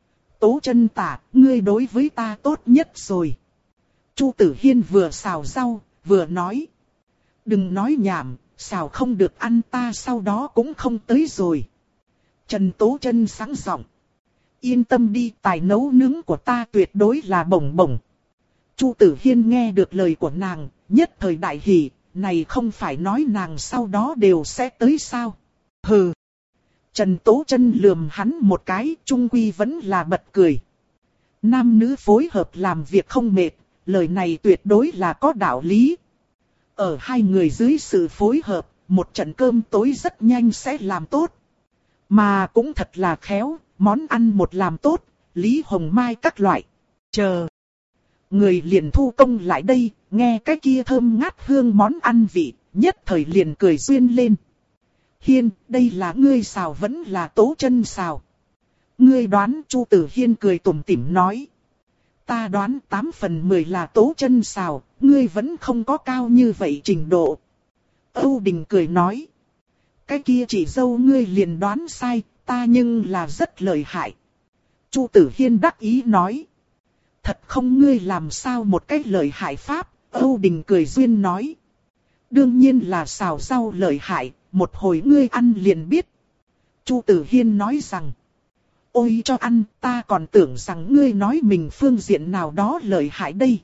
Tố Chân tả, ngươi đối với ta tốt nhất rồi. Chu Tử Hiên vừa xào rau, vừa nói. Đừng nói nhảm, xào không được ăn ta sau đó cũng không tới rồi. Trần Tố Chân sáng giọng. Yên tâm đi, tài nấu nướng của ta tuyệt đối là bổng bổng. Chu Tử Hiên nghe được lời của nàng, nhất thời đại hỉ, này không phải nói nàng sau đó đều sẽ tới sao? Hừ. Trần Tố Chân lườm hắn một cái, chung quy vẫn là bật cười. Nam nữ phối hợp làm việc không mệt, lời này tuyệt đối là có đạo lý. Ở hai người dưới sự phối hợp, một trận cơm tối rất nhanh sẽ làm tốt. Mà cũng thật là khéo, món ăn một làm tốt, Lý Hồng Mai các loại. Chờ. Người liền thu công lại đây, nghe cái kia thơm ngát hương món ăn vị, nhất thời liền cười duyên lên. Hiên, đây là ngươi xào vẫn là Tố Chân xào? Ngươi đoán? Chu Tử Hiên cười tủm tỉm nói. Ta đoán tám phần mười là Tố Chân xào, ngươi vẫn không có cao như vậy trình độ. Âu Đình cười nói. Cái kia chị dâu ngươi liền đoán sai, ta nhưng là rất lợi hại. Chu Tử Hiên đắc ý nói. Thật không, ngươi làm sao một cách lợi hại pháp? Âu Đình cười duyên nói. Đương nhiên là xào rau lợi hại, một hồi ngươi ăn liền biết. Chu Tử Hiên nói rằng. Ôi cho ăn, ta còn tưởng rằng ngươi nói mình phương diện nào đó lợi hại đây.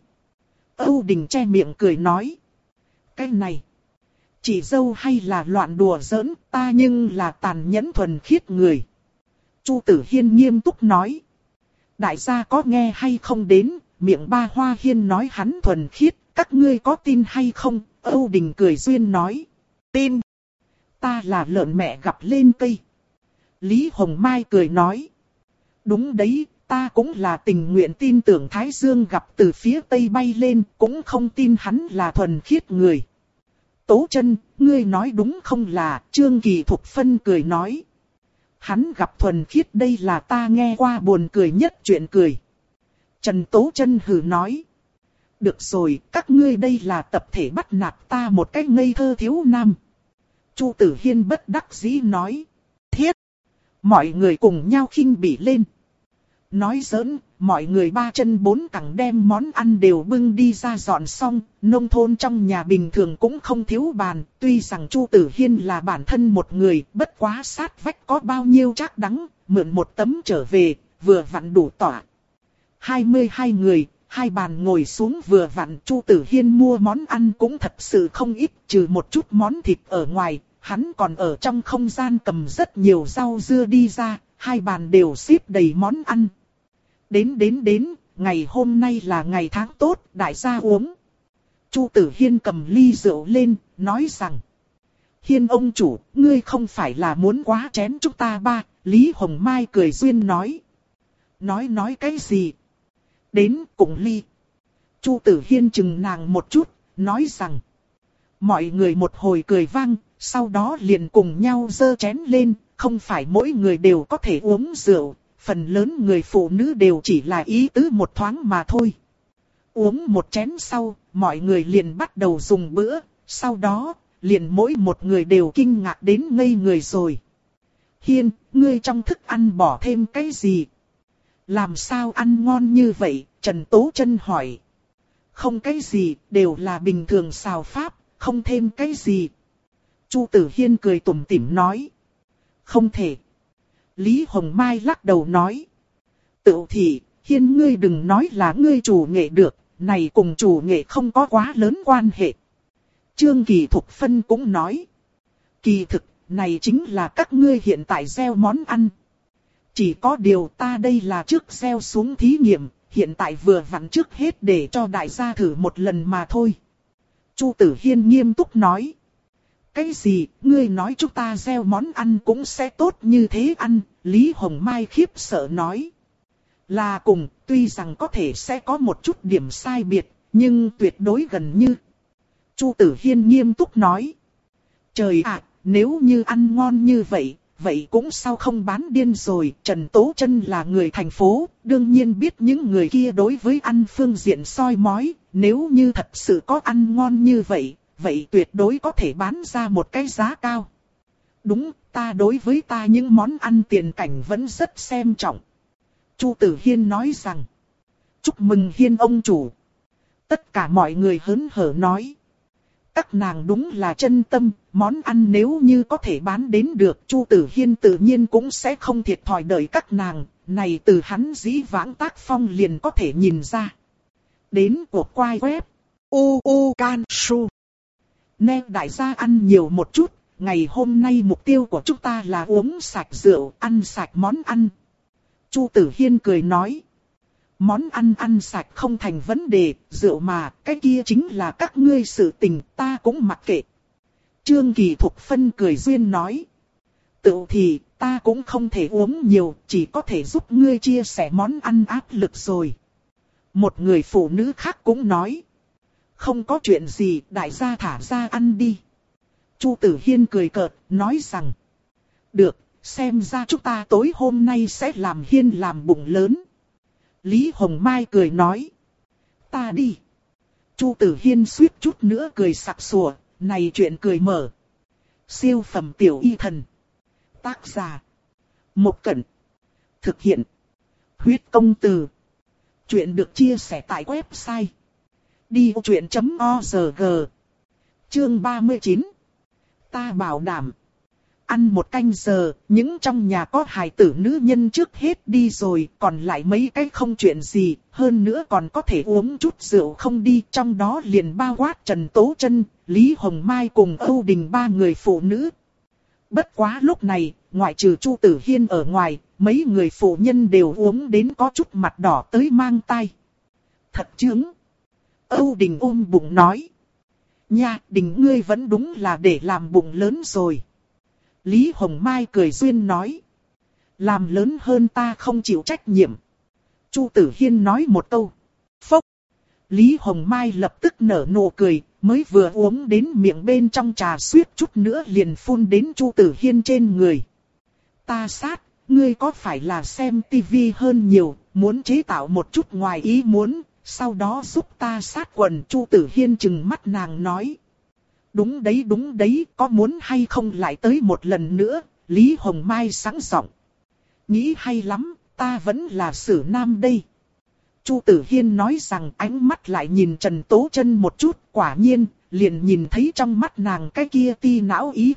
Âu Đình che miệng cười nói. Cái này, chị dâu hay là loạn đùa giỡn, ta nhưng là tàn nhẫn thuần khiết người. Chu Tử Hiên nghiêm túc nói. Đại gia có nghe hay không đến, miệng Ba Hoa Hiên nói hắn thuần khiết, các ngươi có tin hay không? Âu Đình cười duyên nói. Tin. Ta là lợn mẹ gặp lên cây. Lý Hồng Mai cười nói. Đúng đấy, ta cũng là tình nguyện tin tưởng Thái Dương gặp từ phía Tây bay lên, cũng không tin hắn là thuần khiết người. Tố Chân, ngươi nói đúng không là? Trương Kỳ Thục Phân cười nói. Hắn gặp thuần khiết đây là ta nghe qua buồn cười nhất chuyện cười. Trần Tố Chân hừ nói. Được rồi, các ngươi đây là tập thể bắt nạt ta một cách ngây thơ thiếu nam. Chu Tử Hiên bất đắc dĩ nói. Thiết! Mọi người cùng nhau khinh bỉ lên. Nói giỡn, mọi người ba chân bốn cẳng đem món ăn đều bưng đi ra dọn xong, nông thôn trong nhà bình thường cũng không thiếu bàn, tuy rằng Chu Tử Hiên là bản thân một người, bất quá sát vách có bao nhiêu trác đắng, mượn một tấm trở về, vừa vặn đủ tỏa. hai mươi hai người, hai bàn ngồi xuống vừa vặn, Chu Tử Hiên mua món ăn cũng thật sự không ít, trừ một chút món thịt ở ngoài, hắn còn ở trong không gian cầm rất nhiều rau dưa đi ra, hai bàn đều xếp đầy món ăn. Đến đến đến, ngày hôm nay là ngày tháng tốt, đại gia uống. Chu Tử Hiên cầm ly rượu lên, nói rằng. Hiên ông chủ, ngươi không phải là muốn quá chén chúng ta ba, Lý Hồng Mai cười duyên nói. Nói nói cái gì? Đến cùng ly. Chu Tử Hiên chừng nàng một chút, nói rằng. Mọi người một hồi cười vang, sau đó liền cùng nhau giơ chén lên, không phải mỗi người đều có thể uống rượu. Phần lớn người phụ nữ đều chỉ là ý tứ một thoáng mà thôi. Uống một chén sau, mọi người liền bắt đầu dùng bữa, sau đó, liền mỗi một người đều kinh ngạc đến ngây người rồi. Hiên, ngươi trong thức ăn bỏ thêm cái gì? Làm sao ăn ngon như vậy? Trần Tố Chân hỏi. Không cái gì, đều là bình thường xào pháp, không thêm cái gì. Chu Tử Hiên cười tủm tỉm nói. Không thể. Lý Hồng Mai lắc đầu nói. Tự thị, Hiên ngươi đừng nói là ngươi chủ nghệ được, này cùng chủ nghệ không có quá lớn quan hệ. Trương Kỳ Thục Phân cũng nói. Kỳ thực, này chính là các ngươi hiện tại gieo món ăn. Chỉ có điều ta đây là trước gieo xuống thí nghiệm, hiện tại vừa vặn trước hết để cho đại gia thử một lần mà thôi. Chu Tử Hiên nghiêm túc nói. Cái gì, ngươi nói chúng ta gieo món ăn cũng sẽ tốt như thế ăn, Lý Hồng Mai khiếp sợ nói. Là cùng, tuy rằng có thể sẽ có một chút điểm sai biệt, nhưng tuyệt đối gần như. Chu Tử Hiên nghiêm túc nói. Trời ạ, nếu như ăn ngon như vậy, vậy cũng sao không bán điên rồi. Trần Tố Chân là người thành phố, đương nhiên biết những người kia đối với ăn phương diện soi mói, nếu như thật sự có ăn ngon như vậy. Vậy tuyệt đối có thể bán ra một cái giá cao. Đúng, ta đối với ta những món ăn tiền cảnh vẫn rất xem trọng. Chu Tử Hiên nói rằng. Chúc mừng Hiên ông chủ. Tất cả mọi người hớn hở nói. Các nàng đúng là chân tâm, món ăn nếu như có thể bán đến được, Chu Tử Hiên tự nhiên cũng sẽ không thiệt thòi đợi các nàng. Này từ hắn dĩ vãng tác phong liền có thể nhìn ra. Đến cuộc quay web. U U Can Su. Nè đại gia ăn nhiều một chút, ngày hôm nay mục tiêu của chúng ta là uống sạch rượu, ăn sạch món ăn. Chu Tử Hiên cười nói. Món ăn ăn sạch không thành vấn đề, rượu mà, cái kia chính là các ngươi sự tình, ta cũng mặc kệ. Trương Kỳ Thục Phân cười duyên nói. Tự thì, ta cũng không thể uống nhiều, chỉ có thể giúp ngươi chia sẻ món ăn áp lực rồi. Một người phụ nữ khác cũng nói. Không có chuyện gì, đại gia thả ra ăn đi. Chu Tử Hiên cười cợt, nói rằng. Được, xem ra chúng ta tối hôm nay sẽ làm Hiên làm bụng lớn. Lý Hồng Mai cười nói. Ta đi. Chu Tử Hiên suýt chút nữa cười sặc sụa, này chuyện cười mở. Siêu phẩm tiểu y thần. Tác giả. Một Cẩn. Thực hiện. Huyết công từ. Chuyện được chia sẻ tại website. đi vô chuyện chấm org. Chương ba mươi chín. Ta bảo đảm. Ăn một canh giờ, những trong nhà có hài tử nữ nhân trước hết đi rồi, còn lại mấy cái không chuyện gì, hơn nữa còn có thể uống chút rượu không đi, trong đó liền bao quát Trần Tố Chân, Lý Hồng Mai cùng Âu Đình ba người phụ nữ. Bất quá lúc này, ngoại trừ Chu Tử Hiên ở ngoài, mấy người phụ nhân đều uống đến có chút mặt đỏ tới mang tai. Thật chướng. Âu Đình ôm bụng nói. Nha, Đình ngươi vẫn đúng là để làm bụng lớn rồi. Lý Hồng Mai cười duyên nói. Làm lớn hơn ta không chịu trách nhiệm. Chu Tử Hiên nói một câu. Phốc. Lý Hồng Mai lập tức nở nụ cười, mới vừa uống đến miệng bên trong trà suýt chút nữa liền phun đến Chu Tử Hiên trên người. ta sát, ngươi có phải là xem tivi hơn nhiều, muốn chế tạo một chút ngoài ý muốn, sau đó giúp ta sát quần. Chu Tử Hiên trừng mắt nàng nói. Đúng đấy đúng đấy, có muốn hay không lại tới một lần nữa, Lý Hồng Mai sẵn giọng. Nghĩ hay lắm, ta vẫn là Sử Nam đây. Chu Tử Hiên nói rằng, ánh mắt lại nhìn Trần Tố Chân một chút, quả nhiên, liền nhìn thấy trong mắt nàng cái kia ti não ý.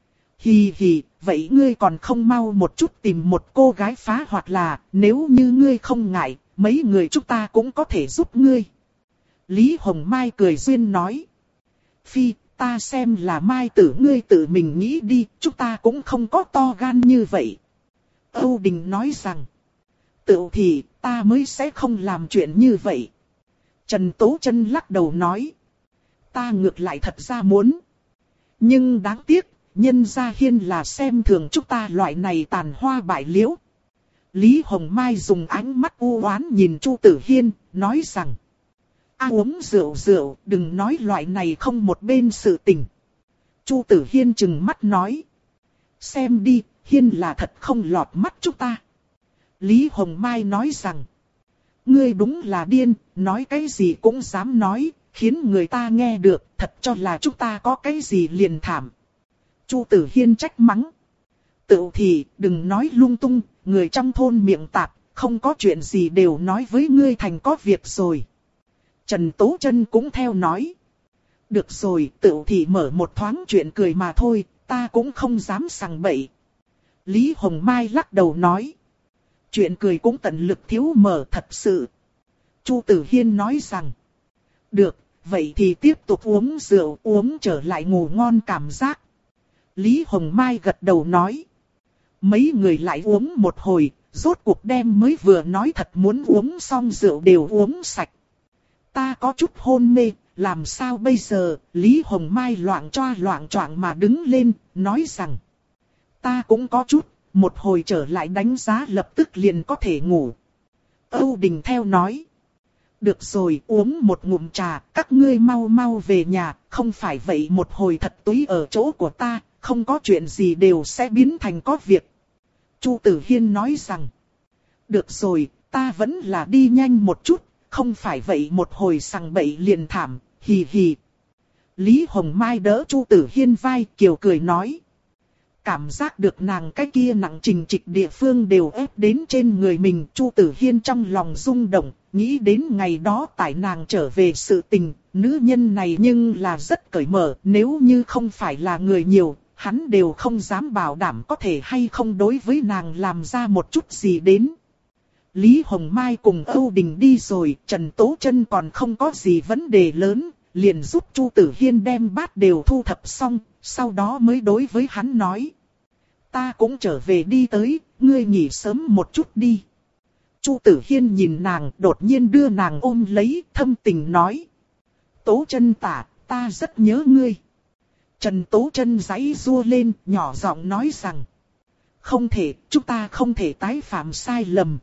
Hì hì, vậy ngươi còn không mau một chút tìm một cô gái phá, hoặc là, nếu như ngươi không ngại, mấy người chúng ta cũng có thể giúp ngươi. Lý Hồng Mai cười duyên nói. Phi, ta xem là Mai tử ngươi tự mình nghĩ đi, chúng ta cũng không có to gan như vậy. Âu Đình nói rằng. Tự thì, ta mới sẽ không làm chuyện như vậy. Trần Tố Chân lắc đầu nói. Ta ngược lại thật ra muốn. Nhưng đáng tiếc, nhân gia Hiên là xem thường chúng ta loại này tàn hoa bại liễu. Lý Hồng Mai dùng ánh mắt u oán nhìn Chu Tử Hiên, nói rằng. A uống rượu rượu, đừng nói loại này không một bên sự tình. Chu Tử Hiên trừng mắt nói. Xem đi, Hiên là thật không lọt mắt chúng ta. Lý Hồng Mai nói rằng. Ngươi đúng là điên, nói cái gì cũng dám nói, khiến người ta nghe được, thật cho là chúng ta có cái gì liền thảm. Chu Tử Hiên trách mắng. Tự thì, đừng nói lung tung, người trong thôn miệng tạp, không có chuyện gì đều nói với ngươi thành có việc rồi. Trần Tố Chân cũng theo nói. Được rồi, tự thì mở một thoáng chuyện cười mà thôi, ta cũng không dám sằng bậy. Lý Hồng Mai lắc đầu nói. Chuyện cười cũng tận lực thiếu mở thật sự. Chu Tử Hiên nói rằng. Được, vậy thì tiếp tục uống rượu, uống trở lại ngủ ngon cảm giác. Lý Hồng Mai gật đầu nói. Mấy người lại uống một hồi, rốt cuộc đem mới vừa nói thật muốn uống xong rượu đều uống sạch. Ta có chút hôn mê, làm sao bây giờ? Lý Hồng Mai loạng choa loạng choạng mà đứng lên, nói rằng. Ta cũng có chút, một hồi trở lại đánh giá lập tức liền có thể ngủ. Âu Đình theo nói. Được rồi, uống một ngụm trà, các ngươi mau mau về nhà, không phải vậy một hồi thật túi ở chỗ của ta, không có chuyện gì đều sẽ biến thành có việc. Chu Tử Hiên nói rằng. Được rồi, ta vẫn là đi nhanh một chút, không phải vậy một hồi sằng bậy liền thảm, hì hì. Lý Hồng Mai đỡ Chu Tử Hiên vai, kiều cười nói. Cảm giác được nàng cái kia nặng trình trịch địa phương đều ép đến trên người mình. Chu Tử Hiên trong lòng rung động, nghĩ đến ngày đó tại nàng trở về sự tình, nữ nhân này nhưng là rất cởi mở. Nếu như không phải là người nhiều, hắn đều không dám bảo đảm có thể hay không đối với nàng làm ra một chút gì đến. Lý Hồng Mai cùng Âu Đình đi rồi, Trần Tố Chân còn không có gì vấn đề lớn, liền giúp Chu Tử Hiên đem bát đều thu thập xong, sau đó mới đối với hắn nói. Ta cũng trở về đi tới, ngươi nghỉ sớm một chút đi. Chu Tử Hiên nhìn nàng, đột nhiên đưa nàng ôm lấy, thâm tình nói. Tố Chân tả, ta rất nhớ ngươi. Trần Tố Chân giãy giụa lên, nhỏ giọng nói rằng. Không thể, chúng ta không thể tái phạm sai lầm.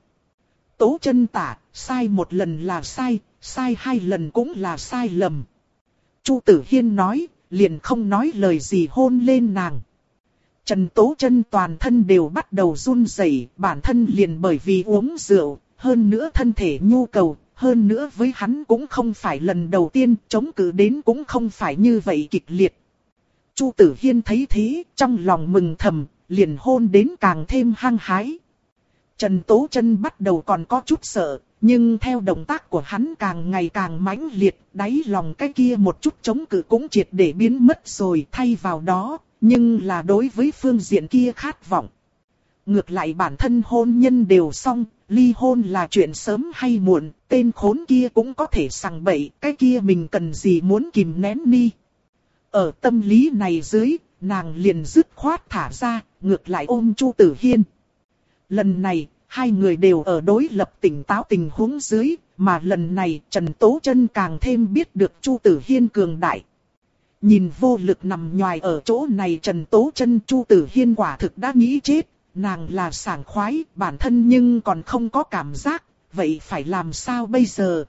Tố Chân tả, sai một lần là sai, sai hai lần cũng là sai lầm. Chu Tử Hiên nói, liền không nói lời gì hôn lên nàng. Trần Tố Chân toàn thân đều bắt đầu run rẩy, bản thân liền bởi vì uống rượu, hơn nữa thân thể nhu cầu, hơn nữa với hắn cũng không phải lần đầu tiên, chống cự đến cũng không phải như vậy kịch liệt. Chu Tử Hiên thấy thế, trong lòng mừng thầm, liền hôn đến càng thêm hăng hái. Trần Tố Chân bắt đầu còn có chút sợ, nhưng theo động tác của hắn càng ngày càng mãnh liệt, đáy lòng cái kia một chút chống cự cũng triệt để biến mất rồi, thay vào đó, nhưng là đối với phương diện kia khát vọng. Ngược lại bản thân hôn nhân đều xong, ly hôn là chuyện sớm hay muộn, tên khốn kia cũng có thể sằng bậy, cái kia mình cần gì muốn kìm nén ni. Ở tâm lý này dưới, nàng liền dứt khoát thả ra, ngược lại ôm Chu Tử Hiên. Lần này, hai người đều ở đối lập tỉnh táo tình huống dưới, mà lần này Trần Tố Chân càng thêm biết được Chu Tử Hiên cường đại. Nhìn vô lực nằm nhoài ở chỗ này Trần Tố Chân, Chu Tử Hiên quả thực đã nghĩ chết, nàng là sảng khoái, bản thân nhưng còn không có cảm giác, vậy phải làm sao bây giờ?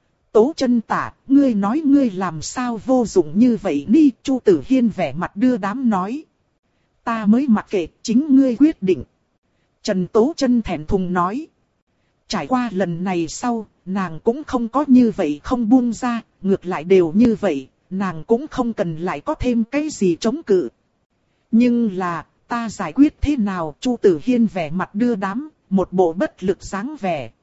Tố Chân tả, ngươi nói ngươi làm sao vô dụng như vậy đi, Chu Tử Hiên vẻ mặt đưa đám nói. Ta mới mặc kệ, chính ngươi quyết định. Trần Tố Chân thẹn thùng nói. Trải qua lần này sau, nàng cũng không có như vậy không buông ra, ngược lại đều như vậy, nàng cũng không cần lại có thêm cái gì chống cự. Nhưng là, ta giải quyết thế nào? Chu Tử Hiên vẻ mặt đưa đám, một bộ bất lực dáng vẻ.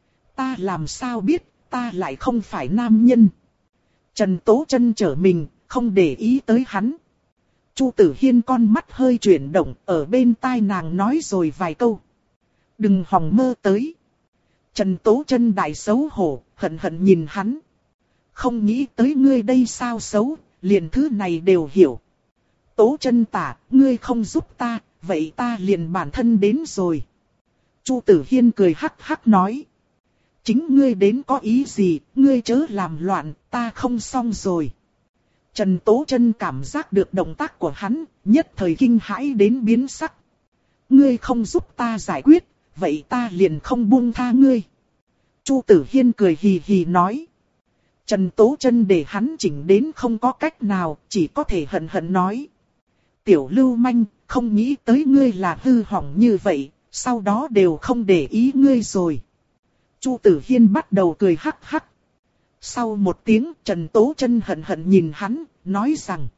Ta làm sao biết, ta lại không phải nam nhân. Trần Tố Chân trở mình, không để ý tới hắn. Chu Tử Hiên con mắt hơi chuyển động, ở bên tai nàng nói rồi vài câu. Đừng hòng mơ tới. Trần Tố Chân đại xấu hổ, hận hận nhìn hắn. Không nghĩ tới ngươi đây sao xấu, liền thứ này đều hiểu. Tố Chân tả, ngươi không giúp ta, vậy ta liền bản thân đến rồi. Chu Tử Hiên cười hắc hắc nói. Chính ngươi đến có ý gì, ngươi chớ làm loạn, ta không xong rồi. Trần Tố Chân cảm giác được động tác của hắn, nhất thời kinh hãi đến biến sắc. Ngươi không giúp ta giải quyết, vậy ta liền không buông tha ngươi. Chu Tử Hiên cười hì hì nói. Trần Tố Chân để hắn chỉnh đến không có cách nào, chỉ có thể hận hận nói. Tiểu lưu manh, không nghĩ tới ngươi là hư hỏng như vậy, sau đó đều không để ý ngươi rồi. Chu Tử Hiên bắt đầu cười hắc hắc. Sau một tiếng, Trần Tố Chân hận hận nhìn hắn, nói rằng.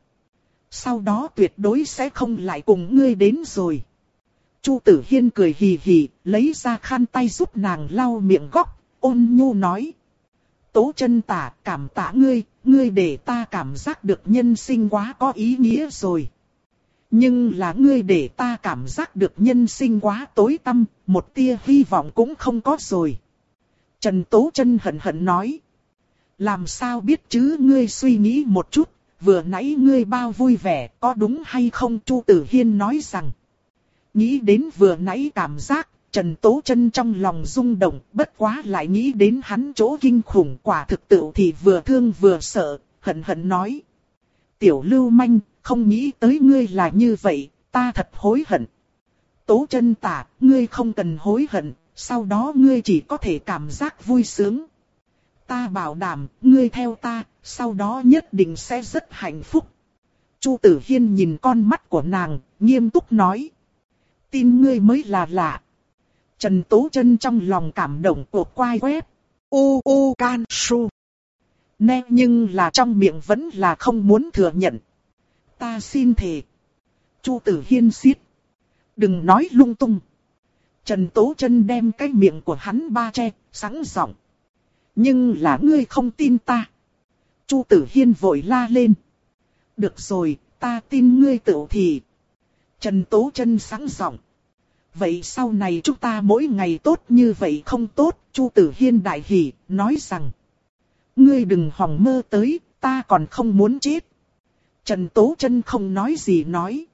Sau đó tuyệt đối sẽ không lại cùng ngươi đến rồi. Chu Tử Hiên cười hì hì, lấy ra khăn tay giúp nàng lau miệng góc, ôn nhu nói. Tố Chân tả, cảm tạ ngươi, ngươi để ta cảm giác được nhân sinh quá có ý nghĩa rồi. Nhưng là ngươi để ta cảm giác được nhân sinh quá tối tăm, một tia hy vọng cũng không có rồi. Trần Tố Chân hận hận nói. Làm sao biết chứ, ngươi suy nghĩ một chút, vừa nãy ngươi bao vui vẻ, có đúng hay không? Chu Tử Hiên nói rằng. Nghĩ đến vừa nãy cảm giác, Trần Tố Chân trong lòng rung động, bất quá lại nghĩ đến hắn chỗ kinh khủng, quả thực tự thì vừa thương vừa sợ, hận hận nói. Tiểu lưu manh, không nghĩ tới ngươi là như vậy, ta thật hối hận. Tố Chân tả, ngươi không cần hối hận, sau đó ngươi chỉ có thể cảm giác vui sướng. Ta bảo đảm, ngươi theo ta, sau đó nhất định sẽ rất hạnh phúc. Chu Tử Hiên nhìn con mắt của nàng, nghiêm túc nói. Tin ngươi mới là lạ. Trần Tố Chân trong lòng cảm động cột quai quét. U U Can Su. Nè, nhưng là trong miệng vẫn là không muốn thừa nhận. Ta xin thề. Chu Tử Hiên xiết. Đừng nói lung tung. Trần Tố Chân đem cái miệng của hắn ba che, sẵn giọng. Nhưng là ngươi không tin ta. Chu Tử Hiên vội la lên. Được rồi, ta tin ngươi tự thì. Trần Tố Chân sẵn giọng. Vậy sau này chúng ta mỗi ngày tốt như vậy không tốt? Chu Tử Hiên đại hỉ, nói rằng. Ngươi đừng hòng mơ tới, ta còn không muốn chết. Trần Tố Chân không nói gì nói.